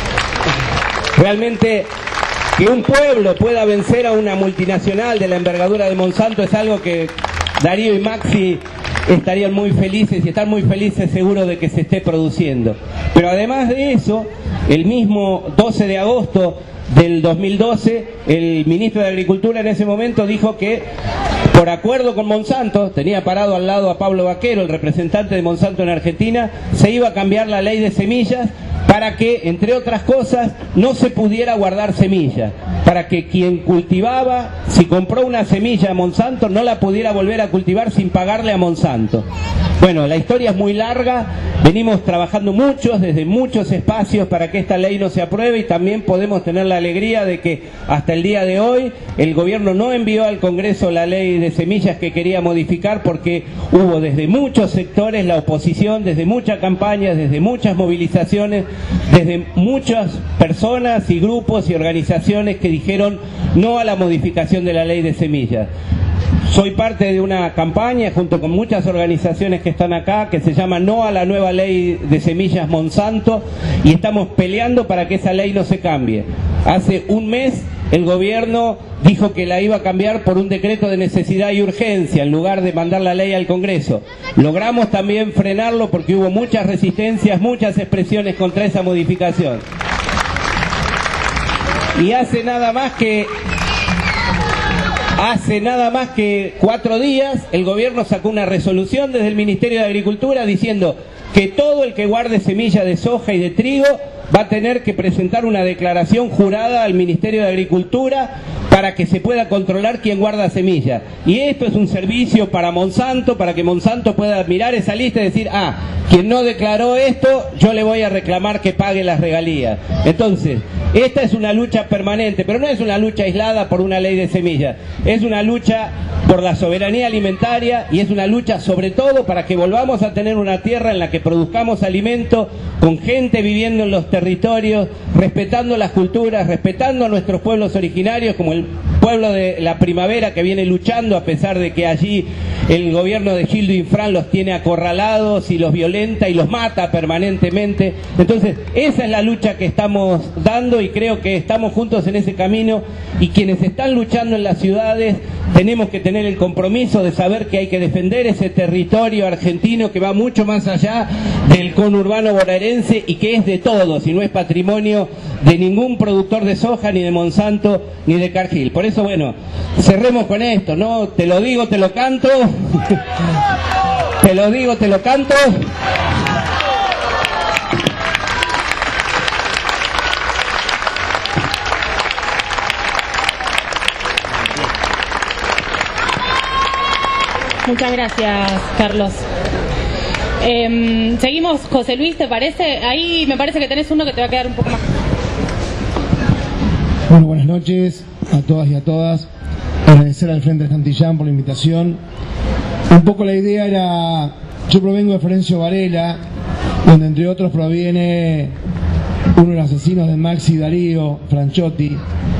Realmente, que un pueblo pueda vencer a una multinacional de la envergadura de Monsanto es algo que Darío y Maxi estarían muy felices, y están muy felices seguro de que se esté produciendo. Pero además de eso, el mismo doce de agosto del dos mil doce, el ministro de Agricultura en ese momento dijo que, por acuerdo con Monsanto, tenía parado al lado a Pablo Vaquero, el representante de Monsanto en Argentina, se iba a cambiar la ley de semillas para que, entre otras cosas, no se pudiera guardar semilla, para que quien cultivaba, si compró una semilla a Monsanto, no la pudiera volver a cultivar sin pagarle a Monsanto. Bueno, la historia es muy larga, venimos trabajando muchos, desde muchos espacios, para que esta ley no se apruebe, y también podemos tener la alegría de que hasta el día de hoy el gobierno no envió al Congreso la ley de semillas que quería modificar, porque hubo desde muchos sectores la oposición, desde muchas campañas, desde muchas movilizaciones, desde muchas personas y grupos y organizaciones que dijeron no a la modificación de la ley de semillas. Soy parte de una campaña junto con muchas organizaciones que están acá, que se llama No a la nueva ley de semillas Monsanto, y estamos peleando para que esa ley no se cambie. Hace un mes el gobierno dijo que la iba a cambiar por un decreto de necesidad y urgencia en lugar de mandar la ley al Congreso. Logramos también frenarlo porque hubo muchas resistencias, muchas expresiones contra esa modificación. Y hace nada más que Hace nada más que cuatro días el gobierno sacó una resolución desde el Ministerio de Agricultura diciendo que todo el que guarde semilla de soja y de trigo va a tener que presentar una declaración jurada al Ministerio de Agricultura para que se pueda controlar quién guarda semilla. Y esto es un servicio para Monsanto, para que Monsanto pueda mirar esa lista y decir, ah, quien no declaró esto, yo le voy a reclamar que pague las regalías. Entonces, esta es una lucha permanente, pero no es una lucha aislada por una ley de semillas, es una lucha por la soberanía alimentaria, y es una lucha sobre todo para que volvamos a tener una tierra en la que produzcamos alimento, con gente viviendo en los territorios, respetando las culturas, respetando a nuestros pueblos originarios, como el pueblo de la Primavera, que viene luchando a pesar de que allí el gobierno de Gildo Infran los tiene acorralados y los violenta y los mata permanentemente. Entonces, esa es la lucha que estamos dando, y creo que estamos juntos en ese camino, y quienes están luchando en las ciudades tenemos que tener el compromiso de saber que hay que defender ese territorio argentino que va mucho más allá del conurbano bonaerense y que es de todos y no es patrimonio de ningún productor de soja, ni de Monsanto, ni de Cargill. Por eso, bueno, cerremos con esto, ¿no? Te lo digo, te lo canto. Te lo digo, te lo canto. Muchas gracias, Carlos. Eh, seguimos, José Luis, ¿te parece? Ahí me parece que tenés uno que te va a quedar un poco más. Bueno, buenas noches a todas y a todas. Agradecer al Frente de Santillán por la invitación. Un poco la idea era, yo provengo de Florencio Varela, donde entre otros proviene uno de los asesinos de Maxi Darío, Franchotti.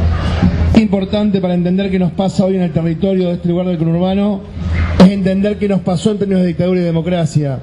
Es importante para entender qué nos pasa hoy en el territorio de este lugar del conurbano, es entender qué nos pasó en términos de dictadura y democracia.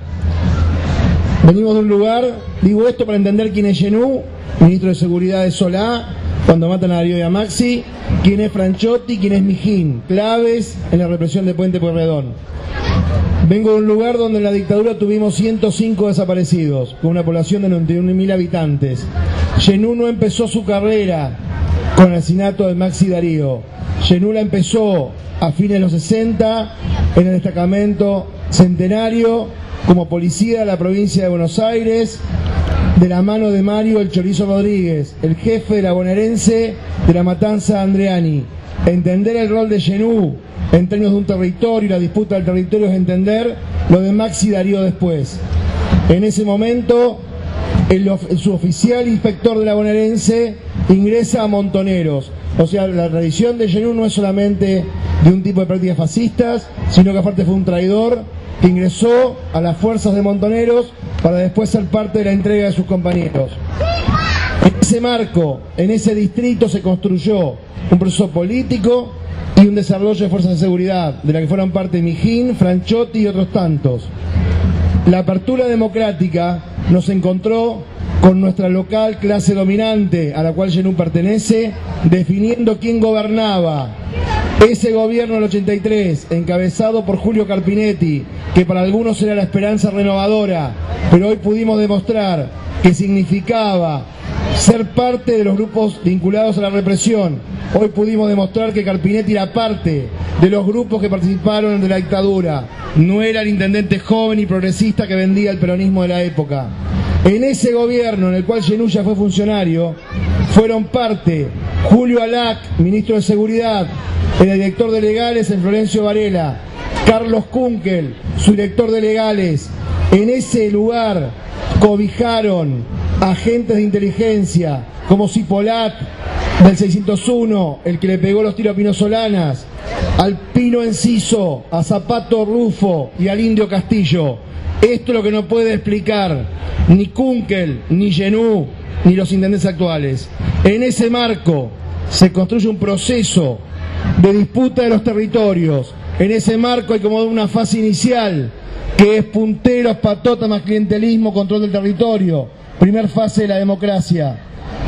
Venimos de un lugar, digo esto para entender quién es Genú, ministro de Seguridad de Solá, cuando matan a Darío y a Maxi, quién es Franchotti, quién es Mijín, claves en la represión de Puente Pueyrredón. Vengo de un lugar donde en la dictadura tuvimos ciento cinco desaparecidos, con una población de noventa y un mil habitantes. Genú no empezó su carrera con el asesinato de Maxi Darío. Genú la empezó a fines de los sesenta en el destacamento Centenario como policía de la provincia de Buenos Aires, de la mano de Mario El Chorizo Rodríguez, el jefe de la bonaerense de la matanza Andreani. Entender el rol de Genú en términos de un territorio y la disputa del territorio es entender lo de Maxi Darío después. En ese momento, el, el suboficial inspector de la bonaerense ingresa a Montoneros. O sea, la tradición de Genú no es solamente de un tipo de prácticas fascistas, sino que aparte fue un traidor que ingresó a las fuerzas de Montoneros para después ser parte de la entrega de sus compañeros. En ese marco, en ese distrito se construyó un proceso político y un desarrollo de fuerzas de seguridad, de la que fueron parte Mijín, Franchotti y otros tantos. La apertura democrática nos encontró con nuestra local clase dominante, a la cual Genú pertenece, definiendo quién gobernaba. Ese gobierno del ochenta y tres, encabezado por Julio Carpinetti, que para algunos era la esperanza renovadora, pero hoy pudimos demostrar que significaba ser parte de los grupos vinculados a la represión. Hoy pudimos demostrar que Carpinetti era parte de los grupos que participaron de la dictadura. No era el intendente joven y progresista que vendía el peronismo de la época. En ese gobierno en el cual Genú ya fue funcionario, fueron parte Julio Alac, ministro de Seguridad, el director de Legales en Florencio Varela, Carlos Kunkel, su director de Legales. En ese lugar cobijaron agentes de inteligencia como Cipolat del seiscientos uno, el que le pegó los tiros a Pino Solanas, al Pino Enciso, a Zapato Rufo y al Indio Castillo. Esto es lo que no puede explicar ni Kunkel, ni Genú, ni los intendentes actuales. En ese marco se construye un proceso de disputa de los territorios. En ese marco hay como una fase inicial que es punteros, patota más clientelismo, control del territorio. Primer fase de la democracia.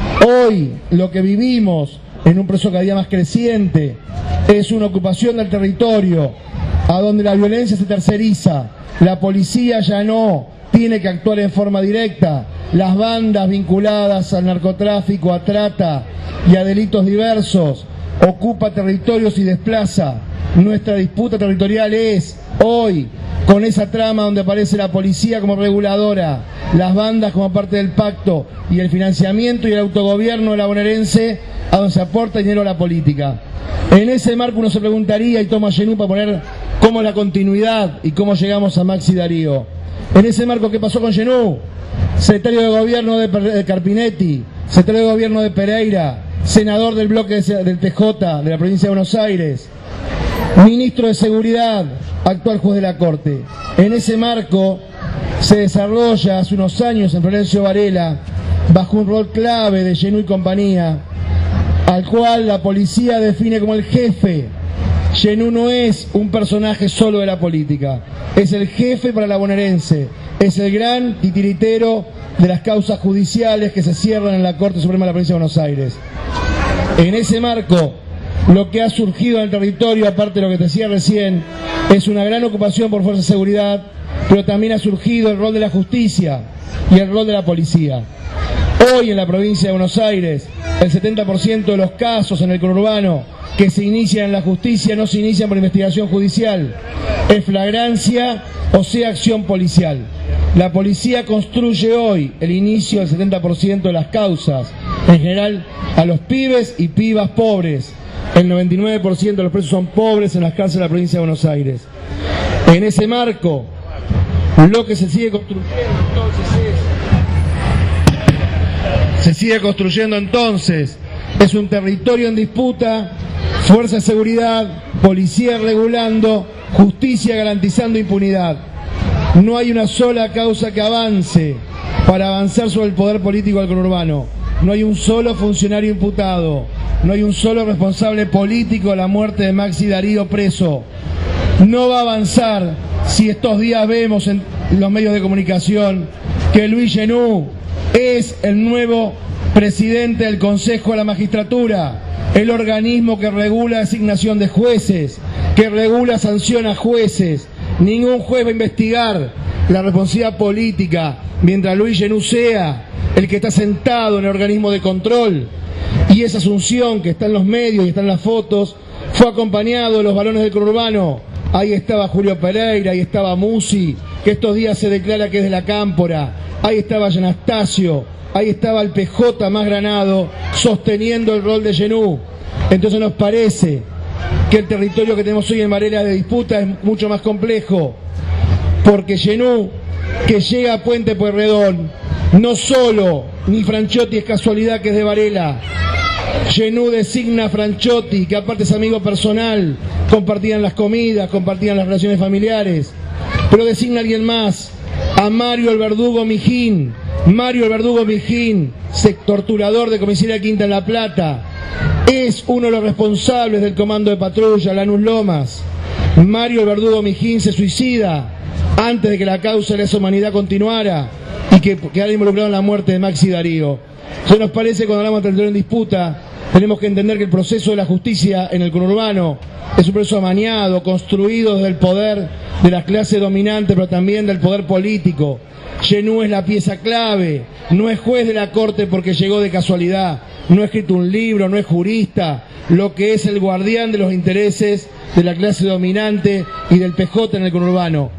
Hoy lo que vivimos en un proceso cada día más creciente es una ocupación del territorio, a donde la violencia se terceriza. La policía ya no tiene que actuar en forma directa. Las bandas vinculadas al narcotráfico, a trata y a delitos diversos ocupa territorios y desplaza. Nuestra disputa territorial es hoy con esa trama donde aparece la policía como reguladora, las bandas como parte del pacto y el financiamiento y el autogobierno de la bonaerense, a donde se aporta dinero a la política. En ese marco uno se preguntaría y toma a Genú para poner cómo la continuidad y cómo llegamos a Maxi Darío. En ese marco, ¿qué pasó con Genú? Secretario de Gobierno de Carpinetti, secretario de Gobierno de Pereira, senador del bloque del T J de la provincia de Buenos Aires, ministro de Seguridad, actual juez de la Corte. En ese marco se desarrolla hace unos años en Florencio Varela, bajo un rol clave de Genú y compañía, al cual la policía define como el jefe. Genú no es un personaje solo de la política, es el jefe para la bonaerense, es el gran titiritero de las causas judiciales que se cierran en la Corte Suprema de la provincia de Buenos Aires. En ese marco, lo que ha surgido en el territorio, aparte de lo que te decía recién, es una gran ocupación por fuerzas de seguridad, pero también ha surgido el rol de la justicia y el rol de la policía. Hoy en la provincia de Buenos Aires, el setenta por ciento de los casos en el conurbano que se inician en la justicia no se inician por investigación judicial, es flagrancia o sea acción policial. La policía construye hoy el inicio del setenta por ciento de las causas, en general a los pibes y pibas pobres. El noventa y nueve por ciento de los presos son pobres en las cárceles de la provincia de Buenos Aires. En ese marco, Lo que se sigue construyendo entonces es, se sigue construyendo entonces es un territorio en disputa, fuerza de seguridad, policía regulando, justicia garantizando impunidad. No hay una sola causa que avance para avanzar sobre el poder político del conurbano. No hay un solo funcionario imputado. No hay un solo responsable político de la muerte de Maxi Darío preso. No va a avanzar si estos días vemos en los medios de comunicación que Luis Genú es el nuevo presidente del Consejo de la Magistratura, el organismo que regula la designación de jueces, que regula, sanciona jueces. Ningún juez va a investigar la responsabilidad política mientras Luis Genú sea el que está sentado en el organismo de control. Y esa asunción que está en los medios y está en las fotos fue acompañado de los varones del conurbano. Ahí estaba Julio Pereira, ahí estaba Musi, que estos días se declara que es de la Cámpora, ahí estaba Anastasio, ahí estaba el P J más Granado sosteniendo el rol de Genú. Entonces nos parece que el territorio que tenemos hoy en Varela de disputa es mucho más complejo, porque Genú, que llega a Puente Pueyrredón, no solo ni Franchotti es casualidad que es de Varela. Genú designa a Franchotti, que aparte es amigo personal, compartían las comidas, compartían las relaciones familiares, pero designa a alguien más, a Mario el Verdugo Mijín. Mario el Verdugo Mijín, torturador de comisaría Quinta en La Plata, es uno de los responsables del comando de patrulla Lanús Lomas. Mario el Verdugo Mijín se suicida antes de que la causa de lesa humanidad continuara y que quedara involucrado en la muerte de Maxi Darío. Eso nos parece, cuando hablamos de territorio en disputa, tenemos que entender que el proceso de la justicia en el conurbano es un proceso amañado, construido desde el poder de la clase dominante, pero también del poder político. Genú es la pieza clave, no es juez de la corte porque llegó de casualidad, no ha escrito un libro, no es jurista, lo que es el guardián de los intereses de la clase dominante y del P J en el conurbano.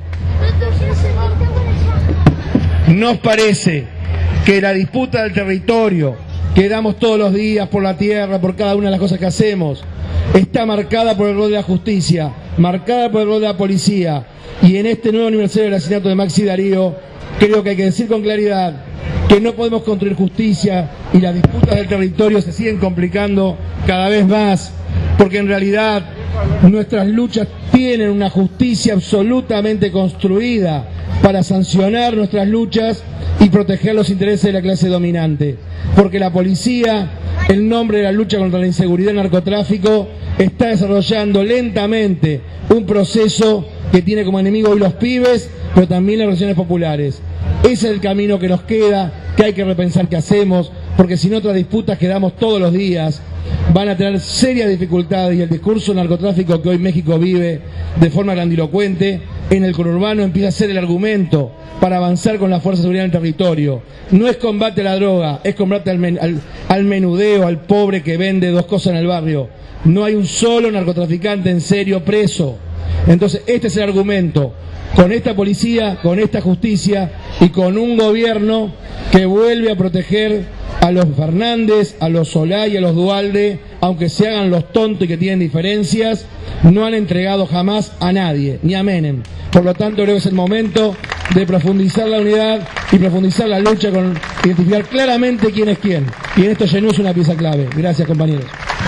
Nos parece que la disputa del territorio que damos todos los días por la tierra, por cada una de las cosas que hacemos, está marcada por el rol de la justicia, marcada por el rol de la policía, y en este nuevo aniversario del asesinato de Maxi Darío, creo que hay que decir con claridad que no podemos construir justicia y las disputas del territorio se siguen complicando cada vez más, porque en realidad nuestras luchas tienen una justicia absolutamente construida para sancionar nuestras luchas y proteger los intereses de la clase dominante. Porque la policía, en nombre de la lucha contra la inseguridad y el narcotráfico, está desarrollando lentamente un proceso que tiene como enemigo hoy los pibes, pero también las organizaciones populares. Ese es el camino que nos queda, que hay que repensar qué hacemos, porque si no, otras disputas que damos todos los días van a tener serias dificultades, y el discurso del narcotráfico que hoy México vive de forma grandilocuente en el conurbano empieza a ser el argumento para avanzar con la fuerza de seguridad en el territorio. No es combate a la droga, es combate al, men, al, al menudeo, al pobre que vende dos cosas en el barrio. No hay un solo narcotraficante en serio preso. Entonces este es el argumento, con esta policía, con esta justicia y con un gobierno que vuelve a proteger a los Fernández, a los Solá y a los Duhalde, aunque se hagan los tontos y que tienen diferencias, no han entregado jamás a nadie, ni a Menem. Por lo tanto, creo que es el momento de profundizar la unidad y profundizar la lucha con identificar claramente quién es quién. Y en esto Genú es una pieza clave. Gracias, compañeros.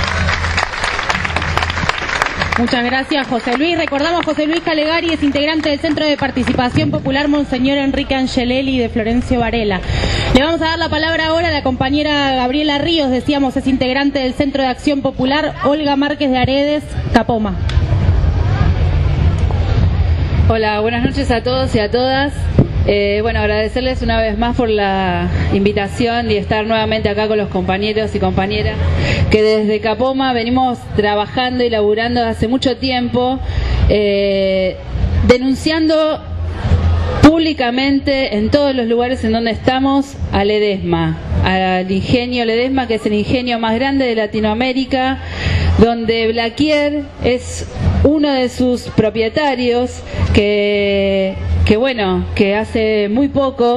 Muchas gracias, José Luis. Recordamos, José Luis Calegari es integrante del Centro de Participación Popular Monseñor Enrique Angelelli de Florencio Varela. Le vamos a dar la palabra ahora a la compañera Gabriela Ríos, decíamos, es integrante del Centro de Acción Popular Olga Márquez de Aredes, Capoma. Hola, buenas noches a todos y a todas. Eh, bueno, agradecerles una vez más por la invitación y estar nuevamente acá con los compañeros y compañeras que desde Capoma venimos trabajando y laburando hace mucho tiempo, eh, denunciando públicamente en todos los lugares en donde estamos a Ledesma, al ingenio Ledesma, que es el ingenio más grande de Latinoamérica, donde Blaquier es uno de sus propietarios que, que bueno, que hace muy poco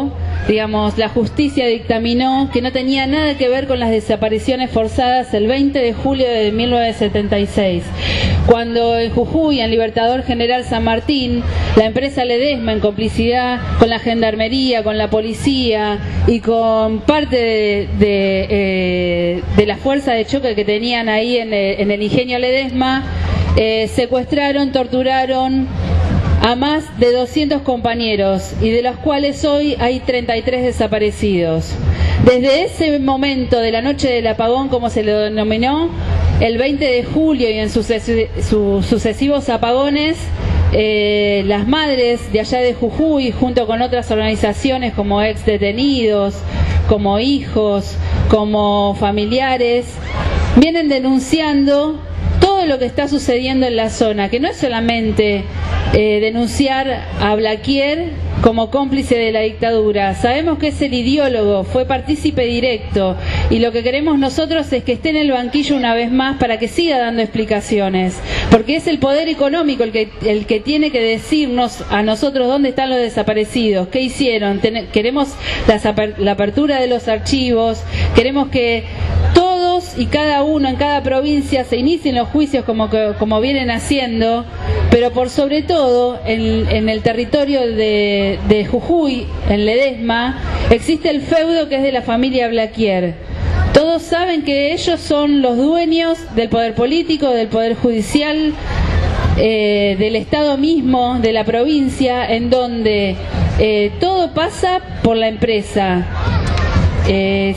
digamos, la justicia dictaminó que no tenía nada que ver con las desapariciones forzadas el veinte de julio de mil novecientos setenta y seis, cuando en Jujuy, en Libertador General San Martín, la empresa Ledesma, en complicidad con la gendarmería, con la policía y con parte de, de, eh, de la fuerza de choque que tenían ahí en el, en el ingenio Ledesma, eh, secuestraron, torturaron a más de doscientos compañeros, y de los cuales hoy hay treinta y tres desaparecidos. Desde ese momento de la noche del apagón, como se lo denominó, el veinte de julio y en suces sus sucesivos apagones, eh, las madres de allá de Jujuy, junto con otras organizaciones como ex detenidos, como hijos, como familiares, vienen denunciando todo lo que está sucediendo en la zona, que no es solamente eh, denunciar a Blaquier como cómplice de la dictadura. Sabemos que es el ideólogo, fue partícipe directo, y lo que queremos nosotros es que esté en el banquillo una vez más para que siga dando explicaciones, porque es el poder económico el que, el que tiene que decirnos a nosotros dónde están los desaparecidos, qué hicieron. Ten, queremos la, la apertura de los archivos, queremos que todos y cada uno en cada provincia se inicien los juicios como, que, como vienen haciendo, pero por sobre todo en, en el territorio de, de Jujuy, en Ledesma, existe el feudo que es de la familia Blaquier. Todos saben que ellos son los dueños del poder político, del poder judicial, eh, del Estado mismo, de la provincia, en donde eh, todo pasa por la empresa. Eh,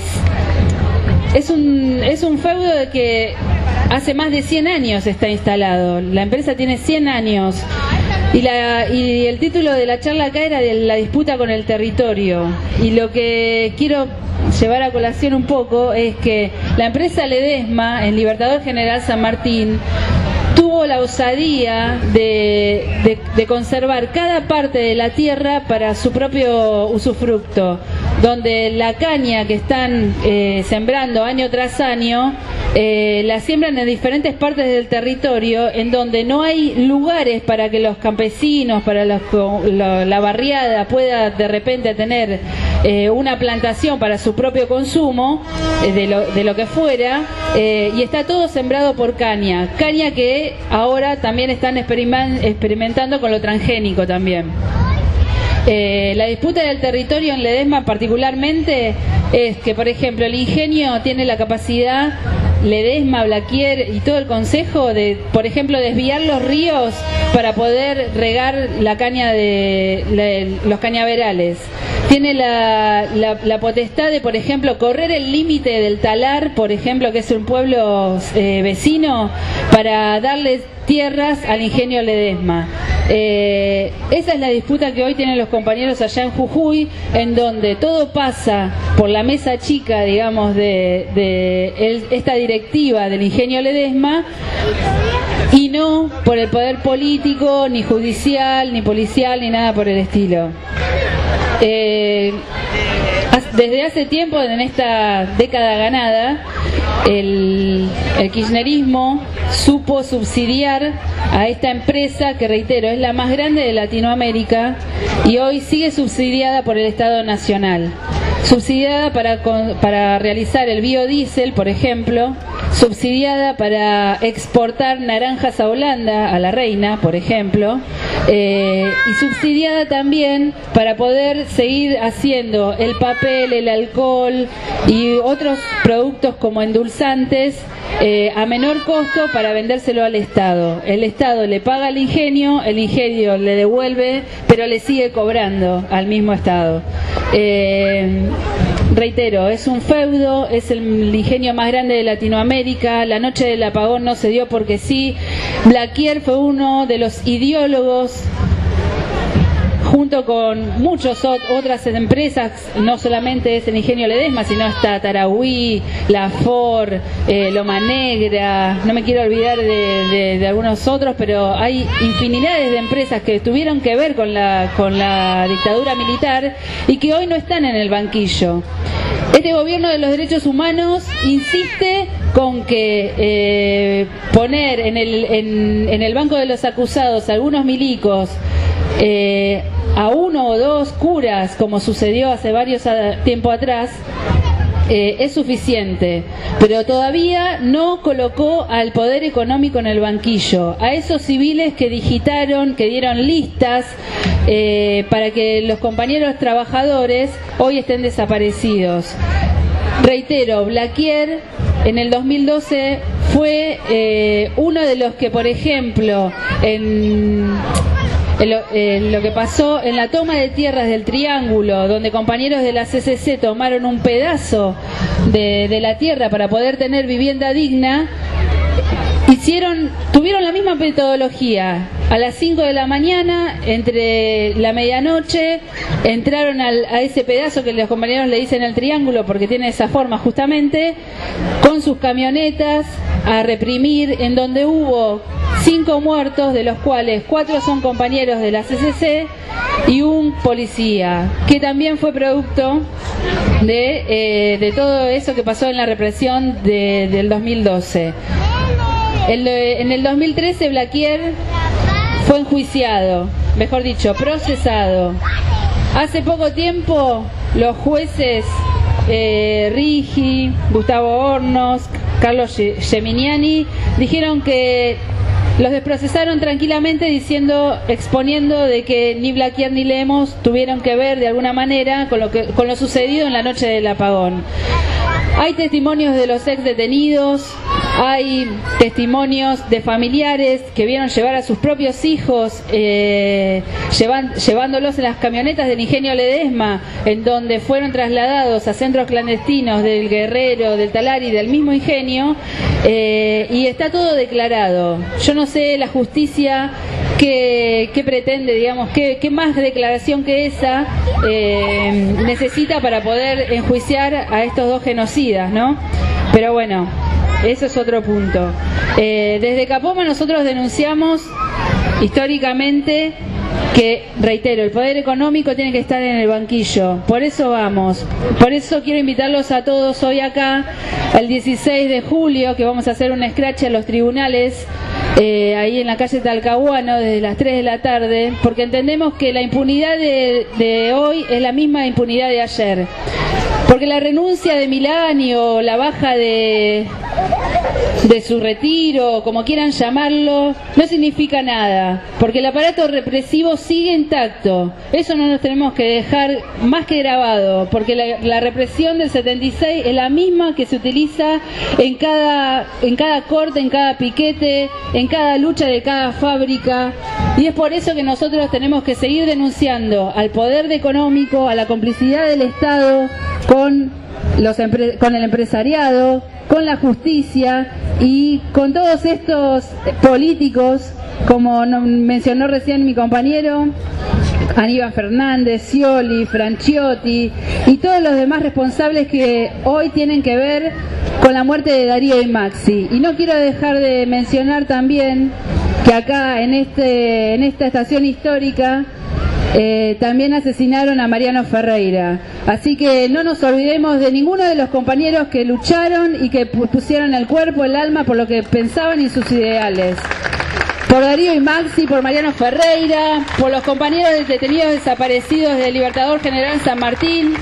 Es un, es un feudo de que hace más de cien años está instalado. La empresa tiene cien años. Y, la, y el título de la charla acá era de la disputa con el territorio. Y lo que quiero llevar a colación un poco es que la empresa Ledesma, en Libertador General San Martín, tuvo la osadía de, de, de conservar cada parte de la tierra para su propio usufructo, donde la caña que están eh, sembrando año tras año, eh, la siembran en diferentes partes del territorio, en donde no hay lugares para que los campesinos, para los, la, la barriada pueda de repente tener eh, una plantación para su propio consumo, eh, de, lo, de lo que fuera, eh, y está todo sembrado por caña, caña que ahora también están experimentando con lo transgénico también. Eh, la disputa del territorio en Ledesma particularmente es que, por ejemplo, el ingenio tiene la capacidad, Ledesma, Blaquier y todo el consejo, de, por ejemplo, desviar los ríos para poder regar la caña de, de los cañaverales. Tiene la, la, la potestad de, por ejemplo, correr el límite del Talar, por ejemplo, que es un pueblo eh, vecino, para darles tierras al ingenio Ledesma. Eh, esa es la disputa que hoy tienen los compañeros allá en Jujuy, en donde todo pasa por la mesa chica, digamos, de, de el, esta directiva del ingenio Ledesma, y no por el poder político, ni judicial, ni policial, ni nada por el estilo. Eh, desde hace tiempo, en esta década ganada, el, el kirchnerismo supo subsidiar a esta empresa que, reitero, es la más grande de Latinoamérica y hoy sigue subsidiada por el Estado Nacional. Subsidiada para, para realizar el biodiesel, por ejemplo, subsidiada para exportar naranjas a Holanda, a la Reina, por ejemplo, eh, y subsidiada también para poder seguir haciendo el papel, el alcohol y otros productos como endulzantes eh, a menor costo para vendérselo al Estado. El Estado le paga al ingenio, el ingenio le devuelve, pero le sigue cobrando al mismo Estado. Eh, Reitero, es un feudo, es el ingenio más grande de Latinoamérica. La noche del apagón no se dio porque sí. Blaquier fue uno de los ideólogos, junto con muchas otras empresas. No solamente es el ingenio Ledesma, sino está Tarahui, La Ford, eh, Loma Negra, no me quiero olvidar de, de, de algunos otros, pero hay infinidades de empresas que tuvieron que ver con la, con la dictadura militar y que hoy no están en el banquillo. Este gobierno de los derechos humanos insiste con que eh, poner en el, en, en el banco de los acusados algunos milicos eh, a uno o dos curas, como sucedió hace varios tiempo atrás, eh, es suficiente, pero todavía no colocó al poder económico en el banquillo, a esos civiles que digitaron, que dieron listas eh, para que los compañeros trabajadores hoy estén desaparecidos. Reitero, Blaquier en el dos mil doce fue eh, uno de los que, por ejemplo, en, en, lo, en lo que pasó en la toma de tierras del Triángulo, donde compañeros de la C C C tomaron un pedazo de, de la tierra para poder tener vivienda digna, hicieron, tuvieron la misma metodología. A las cinco de la mañana, entre la medianoche, entraron al, a ese pedazo que los compañeros le dicen el Triángulo, porque tiene esa forma justamente, con sus camionetas a reprimir, en donde hubo cinco muertos, de los cuales cuatro son compañeros de la C C C y un policía, que también fue producto de, eh, de todo eso que pasó en la represión de, del dos mil doce. El, en el dos mil trece Blaquier fue enjuiciado, mejor dicho, procesado. Hace poco tiempo los jueces eh, Rigi, Gustavo Hornos, Carlos Geminiani dijeron que los desprocesaron tranquilamente, diciendo, exponiendo de que ni Blaquier ni Lemos tuvieron que ver de alguna manera con lo que, con lo sucedido en la noche del apagón. Hay testimonios de los ex detenidos, hay testimonios de familiares que vieron llevar a sus propios hijos, eh, llevan, llevándolos en las camionetas del Ingenio Ledesma, en donde fueron trasladados a centros clandestinos del Guerrero, del Talari, del mismo Ingenio, eh, y está todo declarado. Yo no sé la justicia qué, qué pretende, digamos, qué, qué más declaración que esa eh, necesita para poder enjuiciar a estos dos genocidas, ¿no? Pero bueno, eso es otro punto. Eh, desde Capoma nosotros denunciamos históricamente que, reitero, el poder económico tiene que estar en el banquillo. Por eso vamos. Por eso quiero invitarlos a todos hoy acá, el dieciséis de julio, que vamos a hacer un scratch a los tribunales, eh, ahí en la calle Talcahuano, desde las tres de la tarde, porque entendemos que la impunidad de, de hoy es la misma impunidad de ayer. Porque la renuncia de Milani o la baja de, de su retiro, como quieran llamarlo, no significa nada, porque el aparato represivo sigue intacto. Eso no nos tenemos que dejar más que grabado, porque la, la represión del setenta y seis es la misma que se utiliza en cada, en cada corte, en cada piquete, en cada lucha de cada fábrica, y es por eso que nosotros tenemos que seguir denunciando al poder económico, a la complicidad del Estado con los con el empresariado, con la justicia y con todos estos políticos, como mencionó recién mi compañero Aníbal Fernández, Scioli, Franchiotti y todos los demás responsables que hoy tienen que ver con la muerte de Darío y Maxi. Y no quiero dejar de mencionar también que acá en este en esta estación histórica Eh, también asesinaron a Mariano Ferreira. Así que no nos olvidemos de ninguno de los compañeros que lucharon y que pusieron el cuerpo, el alma por lo que pensaban y sus ideales. Por Darío y Maxi, por Mariano Ferreira, por los compañeros detenidos desaparecidos del Libertador General San Martín,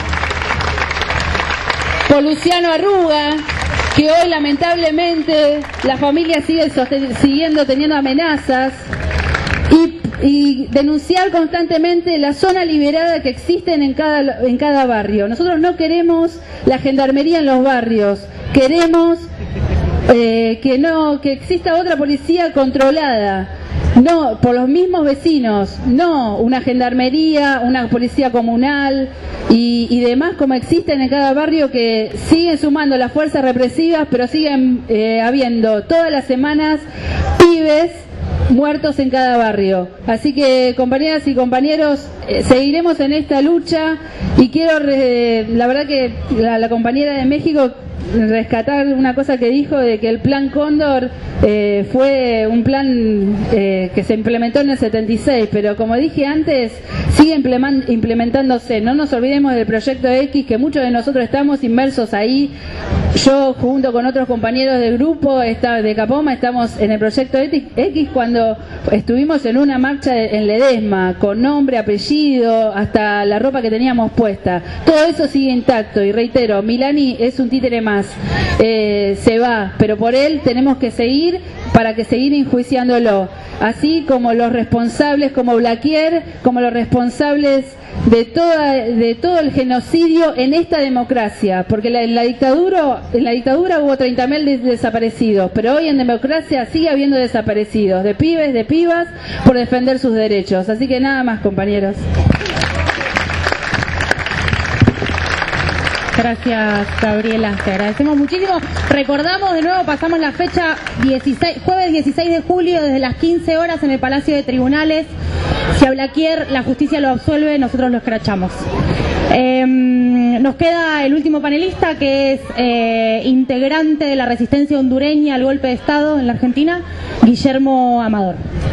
por Luciano Arruga, que hoy lamentablemente la familia sigue siguiendo teniendo amenazas, y y denunciar constantemente la zona liberada que existen en cada, en cada barrio. Nosotros no queremos la gendarmería en los barrios, queremos eh, que no que exista otra policía controlada, no por los mismos vecinos, no una gendarmería, una policía comunal y, y demás como existen en cada barrio, que siguen sumando las fuerzas represivas, pero siguen eh, habiendo todas las semanas pibes muertos en cada barrio. Así que, compañeras y compañeros, eh, seguiremos en esta lucha y quiero, re, la verdad que la, la compañera de México, rescatar una cosa que dijo de que el plan Cóndor eh, fue un plan eh, que se implementó en el setenta y seis, pero como dije antes, sigue implementándose. No nos olvidemos del proyecto X, que muchos de nosotros estamos inmersos ahí. Yo junto con otros compañeros del grupo está, de Capoma estamos en el proyecto X cuando estuvimos en una marcha en Ledesma con nombre, apellido, hasta la ropa que teníamos puesta. Todo eso sigue intacto y reitero, Milani es un títere más, eh, se va, pero por él tenemos que seguir para que seguir enjuiciándolo, así como los responsables como Blaquier, como los responsables de toda de todo el genocidio en esta democracia, porque la, en la dictadura en la dictadura hubo treinta mil des desaparecidos, pero hoy en democracia sigue habiendo desaparecidos, de pibes, de pibas, por defender sus derechos. Así que nada más, compañeros. Gracias, Gabriela, te agradecemos muchísimo. Recordamos de nuevo, pasamos la fecha dieciséis, jueves dieciséis de julio desde las quince horas en el Palacio de Tribunales. Si a Blaquier la justicia lo absuelve, nosotros lo escrachamos. Eh, nos queda el último panelista, que es eh, integrante de la resistencia hondureña al golpe de Estado en la Argentina, Guillermo Amador.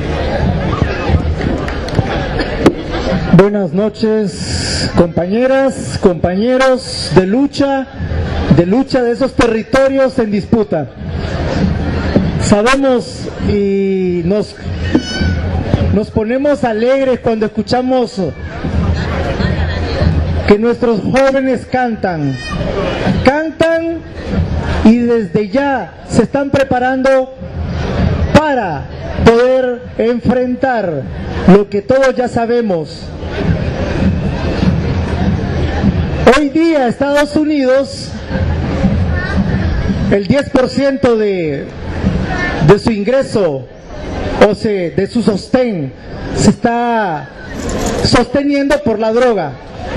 Buenas noches, compañeras, compañeros de lucha, de lucha de esos territorios en disputa. Sabemos y nos, nos ponemos alegres cuando escuchamos que nuestros jóvenes cantan, cantan y desde ya se están preparando para poder enfrentar lo que todos ya sabemos. Hoy día Estados Unidos, el diez por ciento de, de su ingreso, o sea, de su sostén, se está sosteniendo por la droga.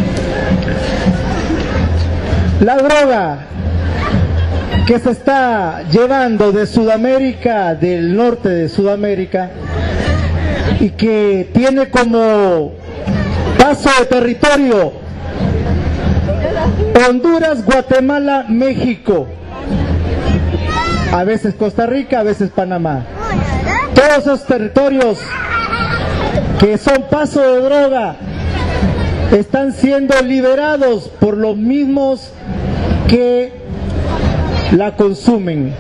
La droga que se está llevando de Sudamérica, del norte de Sudamérica, y que tiene como paso de territorio Honduras, Guatemala, México, a veces Costa Rica, a veces Panamá. Todos esos territorios que son paso de droga están siendo liberados por los mismos que la consumen.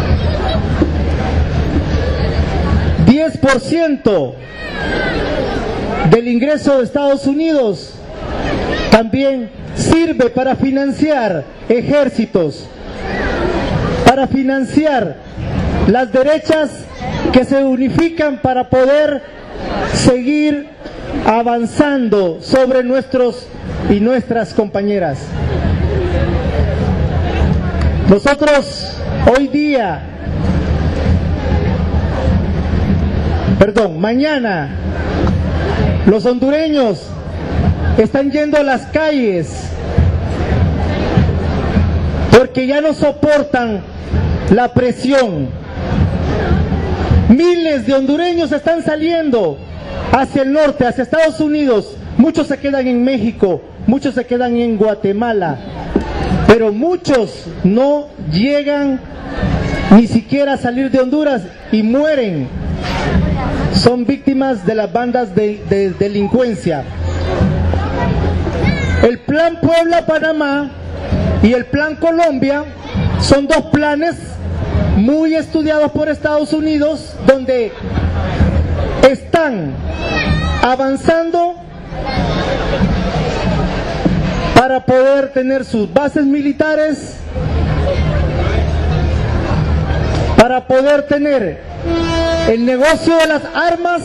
diez por ciento del ingreso de Estados Unidos también sirve para financiar ejércitos, para financiar las derechas que se unifican para poder seguir avanzando sobre nuestros y nuestras compañeras. Nosotros hoy día, perdón, mañana, los hondureños están yendo a las calles porque ya no soportan la presión. Miles de hondureños están saliendo hacia el norte, hacia Estados Unidos. Muchos se quedan en México, muchos se quedan en Guatemala, pero muchos no llegan ni siquiera a salir de Honduras y mueren. Son víctimas de las bandas de, de delincuencia. El plan Puebla-Panamá y el plan Colombia son dos planes muy estudiados por Estados Unidos, donde están avanzando para poder tener sus bases militares, para poder tener el negocio de las armas,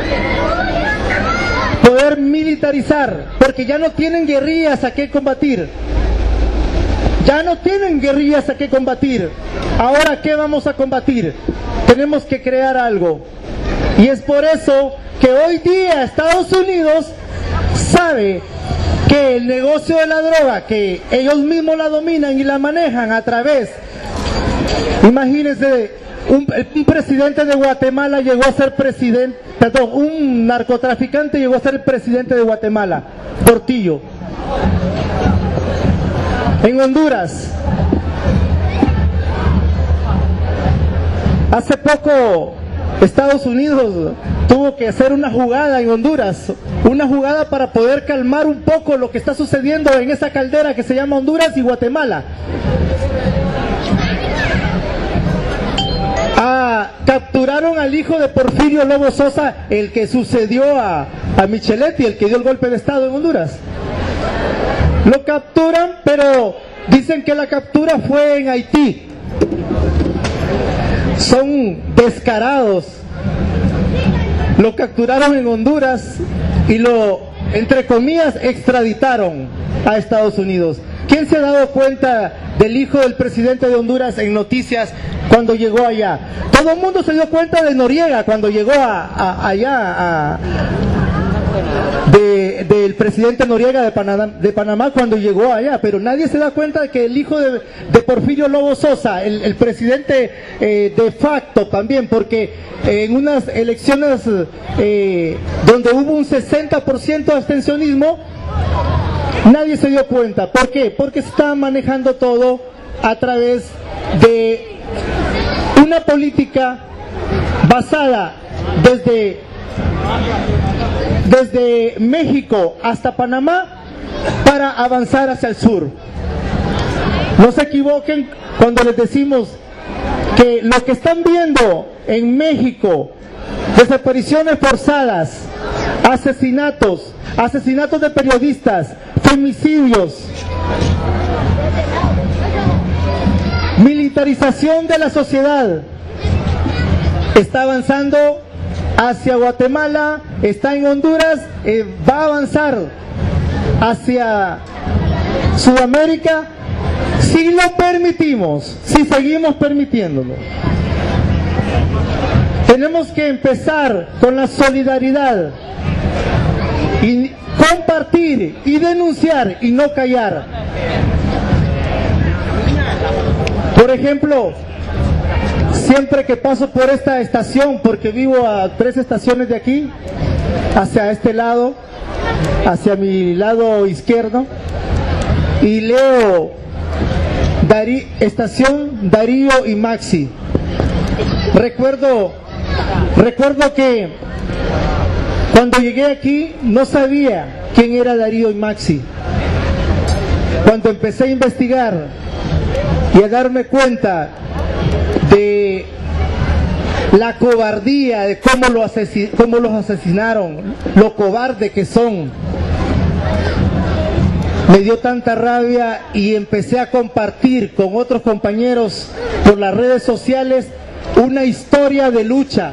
poder militarizar, porque ya no tienen guerrillas a qué combatir. Ya no tienen guerrillas a qué combatir. Ahora, ¿qué vamos a combatir? Tenemos que crear algo. Y es por eso que hoy día Estados Unidos sabe que el negocio de la droga, que ellos mismos la dominan y la manejan a través, imagínense, un, un presidente de Guatemala llegó a ser presidente, perdón, un narcotraficante llegó a ser el presidente de Guatemala, Portillo. En Honduras, hace poco Estados Unidos tuvo que hacer una jugada en Honduras, una jugada para poder calmar un poco lo que está sucediendo en esa caldera que se llama Honduras y Guatemala. Ah, capturaron al hijo de Porfirio Lobo Sosa, el que sucedió a, a Micheletti, el que dio el golpe de estado en Honduras. Lo capturan, pero dicen que la captura fue en Haití. Son descarados. Lo capturaron en Honduras y lo, entre comillas, extraditaron a Estados Unidos. ¿Quién se ha dado cuenta del hijo del presidente de Honduras en noticias cuando llegó allá? Todo el mundo se dio cuenta de Noriega cuando llegó a, a, allá a, de, del presidente Noriega de Panamá, de Panamá cuando llegó allá, pero nadie se da cuenta de que el hijo de, de Porfirio Lobo Sosa, el, el presidente eh, de facto también, porque eh, en unas elecciones eh, donde hubo un sesenta por ciento de abstencionismo, nadie se dio cuenta. ¿Por qué? Porque se está manejando todo a través de una política basada desde desde México hasta Panamá para avanzar hacia el sur. No se equivoquen cuando les decimos que lo que están viendo en México, desapariciones forzadas, asesinatos, asesinatos de periodistas, femicidios, militarización de la sociedad, está avanzando hacia Guatemala, está en Honduras, eh, va a avanzar hacia Sudamérica si lo permitimos, si seguimos permitiéndolo. Tenemos que empezar con la solidaridad y compartir y denunciar y no callar. Por ejemplo, siempre que paso por esta estación, porque vivo a tres estaciones de aquí, hacia este lado, hacia mi lado izquierdo, y leo Darí, estación Darío y Maxi. Recuerdo, recuerdo que cuando llegué aquí no sabía quién era Darío y Maxi. Cuando empecé a investigar y a darme cuenta de la cobardía, de cómo, lo asesin cómo los asesinaron, lo cobarde que son, me dio tanta rabia y empecé a compartir con otros compañeros por las redes sociales una historia de lucha.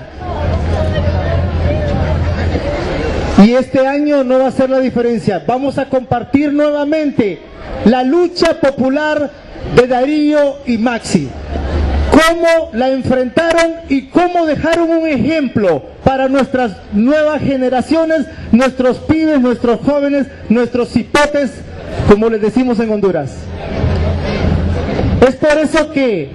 Y este año no va a ser la diferencia. Vamos a compartir nuevamente la lucha popular de Darío y Maxi. Cómo la enfrentaron y cómo dejaron un ejemplo para nuestras nuevas generaciones, nuestros pibes, nuestros jóvenes, nuestros cipotes, como les decimos en Honduras. Es por eso que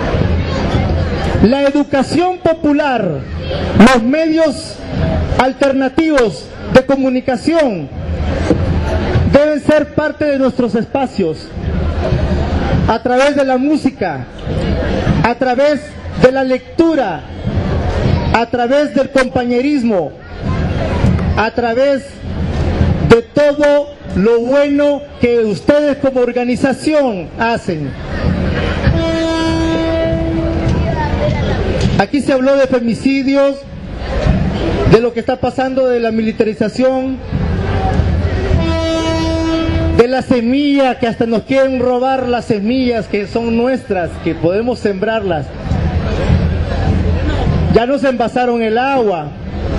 la educación popular, los medios alternativos de comunicación deben ser parte de nuestros espacios, a través de la música, a través de la lectura, a través del compañerismo, a través de todo lo bueno que ustedes como organización hacen. Aquí se habló de femicidios, de lo que está pasando, de la militarización, de la semilla, que hasta nos quieren robar las semillas que son nuestras, que podemos sembrarlas. Ya nos envasaron el agua.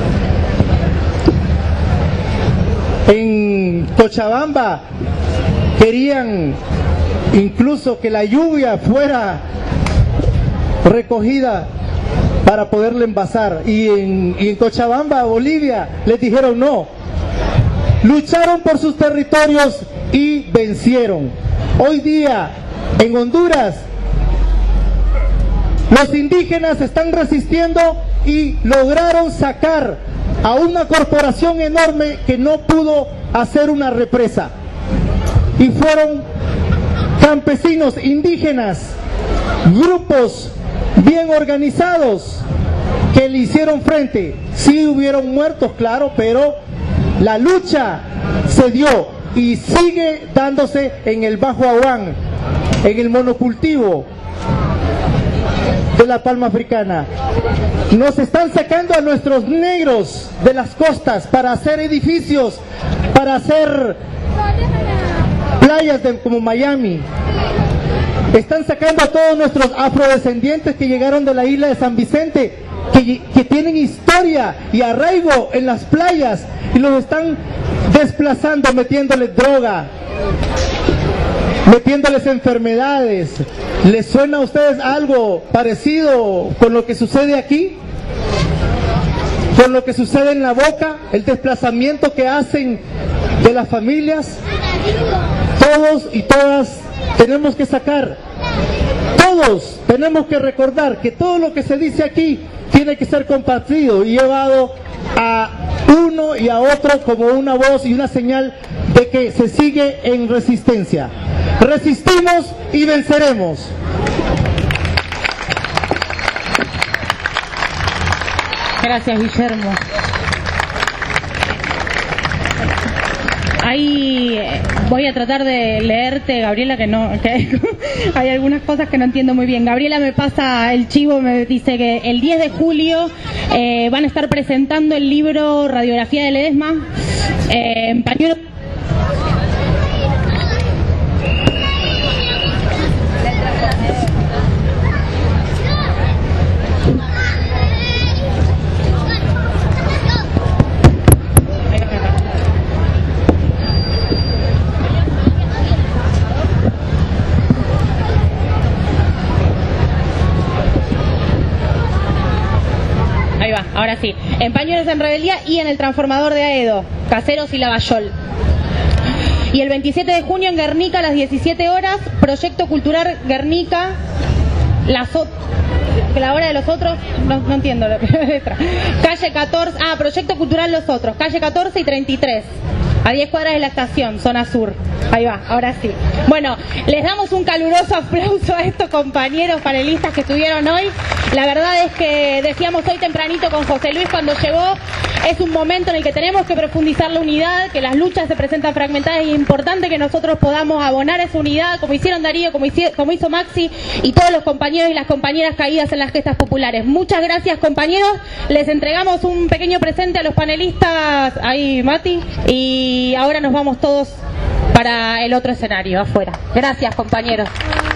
En Cochabamba querían incluso que la lluvia fuera recogida para poderle envasar, y en, y en Cochabamba, Bolivia, les dijeron no. Lucharon por sus territorios y vencieron. Hoy día en Honduras los indígenas están resistiendo y lograron sacar a una corporación enorme que no pudo hacer una represa. Y fueron campesinos, indígenas, grupos bien organizados que le hicieron frente. Sí hubieron muertos, claro, pero la lucha se dio y sigue dándose en el Bajo Aguán, en el monocultivo de la palma africana. Nos están sacando a nuestros negros de las costas para hacer edificios, para hacer playas de, como Miami. Están sacando a todos nuestros afrodescendientes que llegaron de la isla de San Vicente, que, que tienen historia y arraigo en las playas, y los están desplazando, metiéndoles droga, metiéndoles enfermedades. ¿Les suena a ustedes algo parecido con lo que sucede aquí? Con lo que sucede en La Boca, el desplazamiento que hacen de las familias. Todos y todas tenemos que sacar, todos tenemos que recordar que todo lo que se dice aquí tiene que ser compartido y llevado a uno y a otro como una voz y una señal de que se sigue en resistencia. Resistimos y venceremos. Gracias, Guillermo. Ahí voy a tratar de leerte, Gabriela, que no, que hay algunas cosas que no entiendo muy bien. Gabriela me pasa el chivo, me dice que el diez de julio eh, van a estar presentando el libro Radiografía de Ledesma eh, en pañuelo. Ahora sí, en Pañuelos en Rebeldía y en el Transformador de Aedo, Caseros y Lavallol. Y el veintisiete de junio en Guernica a las diecisiete horas, Proyecto Cultural Guernica, las o... la hora de los otros, no, no entiendo la letra. Calle catorce, ah, Proyecto Cultural Los Otros, calle catorce y treinta y tres, a diez cuadras de la estación, zona sur. Ahí va, ahora sí. Bueno, les damos un caluroso aplauso a estos compañeros panelistas que estuvieron hoy. La verdad es que decíamos hoy tempranito con José Luis cuando llegó, es un momento en el que tenemos que profundizar la unidad, que las luchas se presentan fragmentadas y es importante que nosotros podamos abonar esa unidad, como hicieron Darío, como, hici como hizo Maxi y todos los compañeros y las compañeras caídas en las gestas populares. Muchas gracias, compañeros. Les entregamos un pequeño presente a los panelistas, ahí Mati, y ahora nos vamos todos para el otro escenario, afuera. Gracias, compañeros.